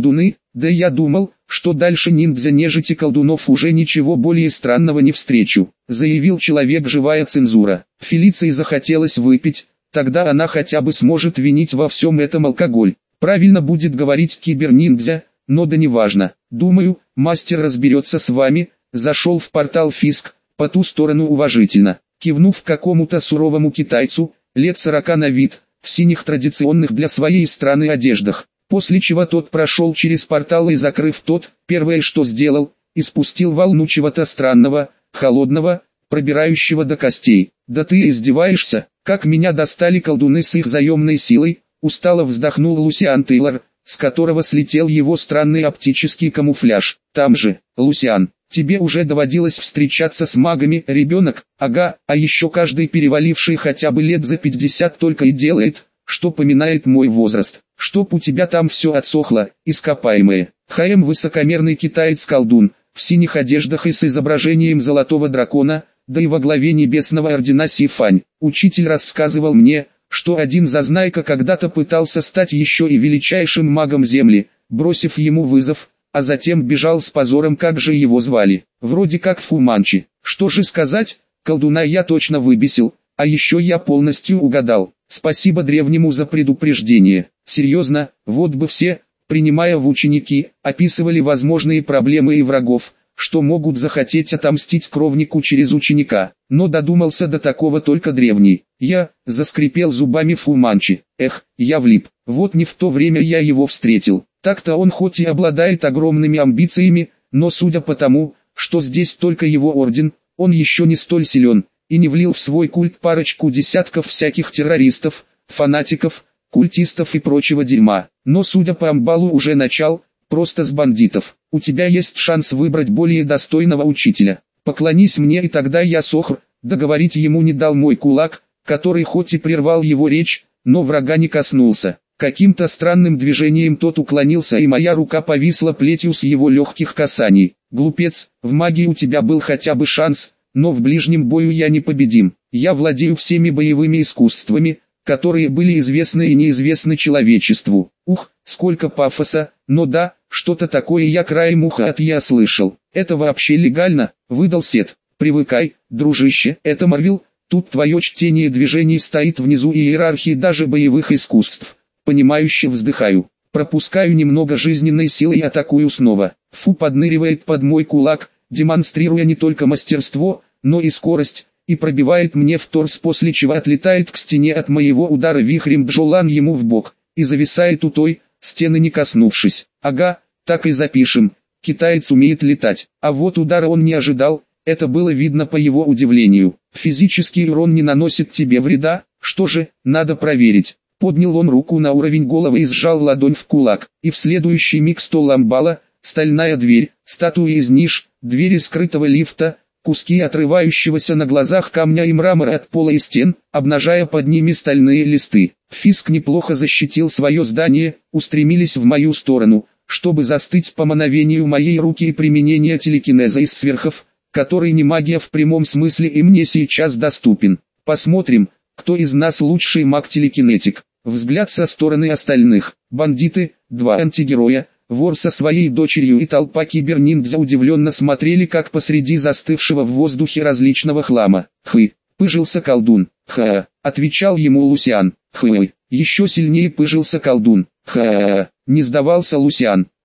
Да я думал, что дальше ниндзя нежити колдунов уже ничего более странного не встречу, заявил человек живая цензура. Фелиции захотелось выпить, тогда она хотя бы сможет винить во всем этом алкоголь. Правильно будет говорить киберниндзя, но да неважно. Думаю, мастер разберется с вами. Зашел в портал Фиск, по ту сторону уважительно, кивнув какому-то суровому китайцу, лет сорока на вид, в синих традиционных для своей страны одеждах. После чего тот прошел через портал и, закрыв тот, первое что сделал, испустил волну чего-то странного, холодного, пробирающего до костей. «Да ты издеваешься, как меня достали колдуны с их заемной силой», устало вздохнул Лусиан Тейлор, с которого слетел его странный оптический камуфляж. «Там же, Лусиан, тебе уже доводилось встречаться с магами, ребенок, ага, а еще каждый переваливший хотя бы лет за пятьдесят только и делает, что поминает мой возраст. Чтоб у тебя там все отсохло, ископаемые». ХМ высокомерный китаец-колдун, в синих одеждах и с изображением золотого дракона, да и во главе небесного ордена Сифань. Учитель рассказывал мне, что один зазнайка когда-то пытался стать еще и величайшим магом Земли, бросив ему вызов, а затем бежал с позором, как же его звали, вроде как Фу Манчи. Что же сказать, колдуна я точно выбесил, а еще я полностью угадал. Спасибо древнему за предупреждение. Серьезно, вот бы все, принимая в ученики, описывали возможные проблемы и врагов, что могут захотеть отомстить кровнику через ученика. Но додумался до такого только древний. Я, заскрипел зубами Фу Манчи. Эх, я влип. Вот не в то время я его встретил. Так-то он хоть и обладает огромными амбициями, но судя по тому, что здесь только его орден, он еще не столь силен, и не влил в свой культ парочку десятков всяких террористов, фанатиков, культистов и прочего дерьма. Но судя по амбалу уже начал, просто с бандитов. У тебя есть шанс выбрать более достойного учителя. Поклонись мне, и тогда я сохр. Договорить ему не дал мой кулак, который хоть и прервал его речь, но врага не коснулся. Каким-то странным движением тот уклонился, и моя рука повисла плетью с его легких касаний. Глупец, в магии у тебя был хотя бы шанс, но в ближнем бою я непобедим. Я владею всеми боевыми искусствами, которые были известны и неизвестны человечеству. Ух, сколько пафоса, но да, что-то такое я краем уха от я слышал. Это вообще легально, выдал Сет. Привыкай, дружище, это Марвел, тут твое чтение движений стоит внизу иерархии даже боевых искусств. Понимающе вздыхаю, пропускаю немного жизненной силы и атакую снова. Фу подныривает под мой кулак, демонстрируя не только мастерство, но и скорость, и пробивает мне в торс, после чего отлетает к стене от моего удара вихрем Джолан ему в бок, и зависает у той, стены не коснувшись. Ага, так и запишем, китаец умеет летать, а вот удара он не ожидал, это было видно по его удивлению. Физический урон не наносит тебе вреда, что же, надо проверить. Поднял он руку на уровень головы и сжал ладонь в кулак, и в следующий миг стол амбала, стальная дверь, статуи из ниш, двери скрытого лифта, куски отрывающегося на глазах камня и мрамора от пола и стен, обнажая под ними стальные листы. Фиск неплохо защитил свое здание, устремились в мою сторону, чтобы застыть по мановению моей руки и применения телекинеза из сверхов, который не магия в прямом смысле и мне сейчас доступен. Посмотрим, кто из нас лучший маг-телекинетик. Взгляд со стороны остальных. Бандиты, два антигероя, вор со своей дочерью и толпа киберниндзя удивленно смотрели, как посреди застывшего в воздухе различного хлама. «Хы!» — пыжился колдун. «Ха!» — отвечал ему Лусиан. «Хы!» — еще сильнее пыжился колдун. «Ха!» — не сдавался Лусиан.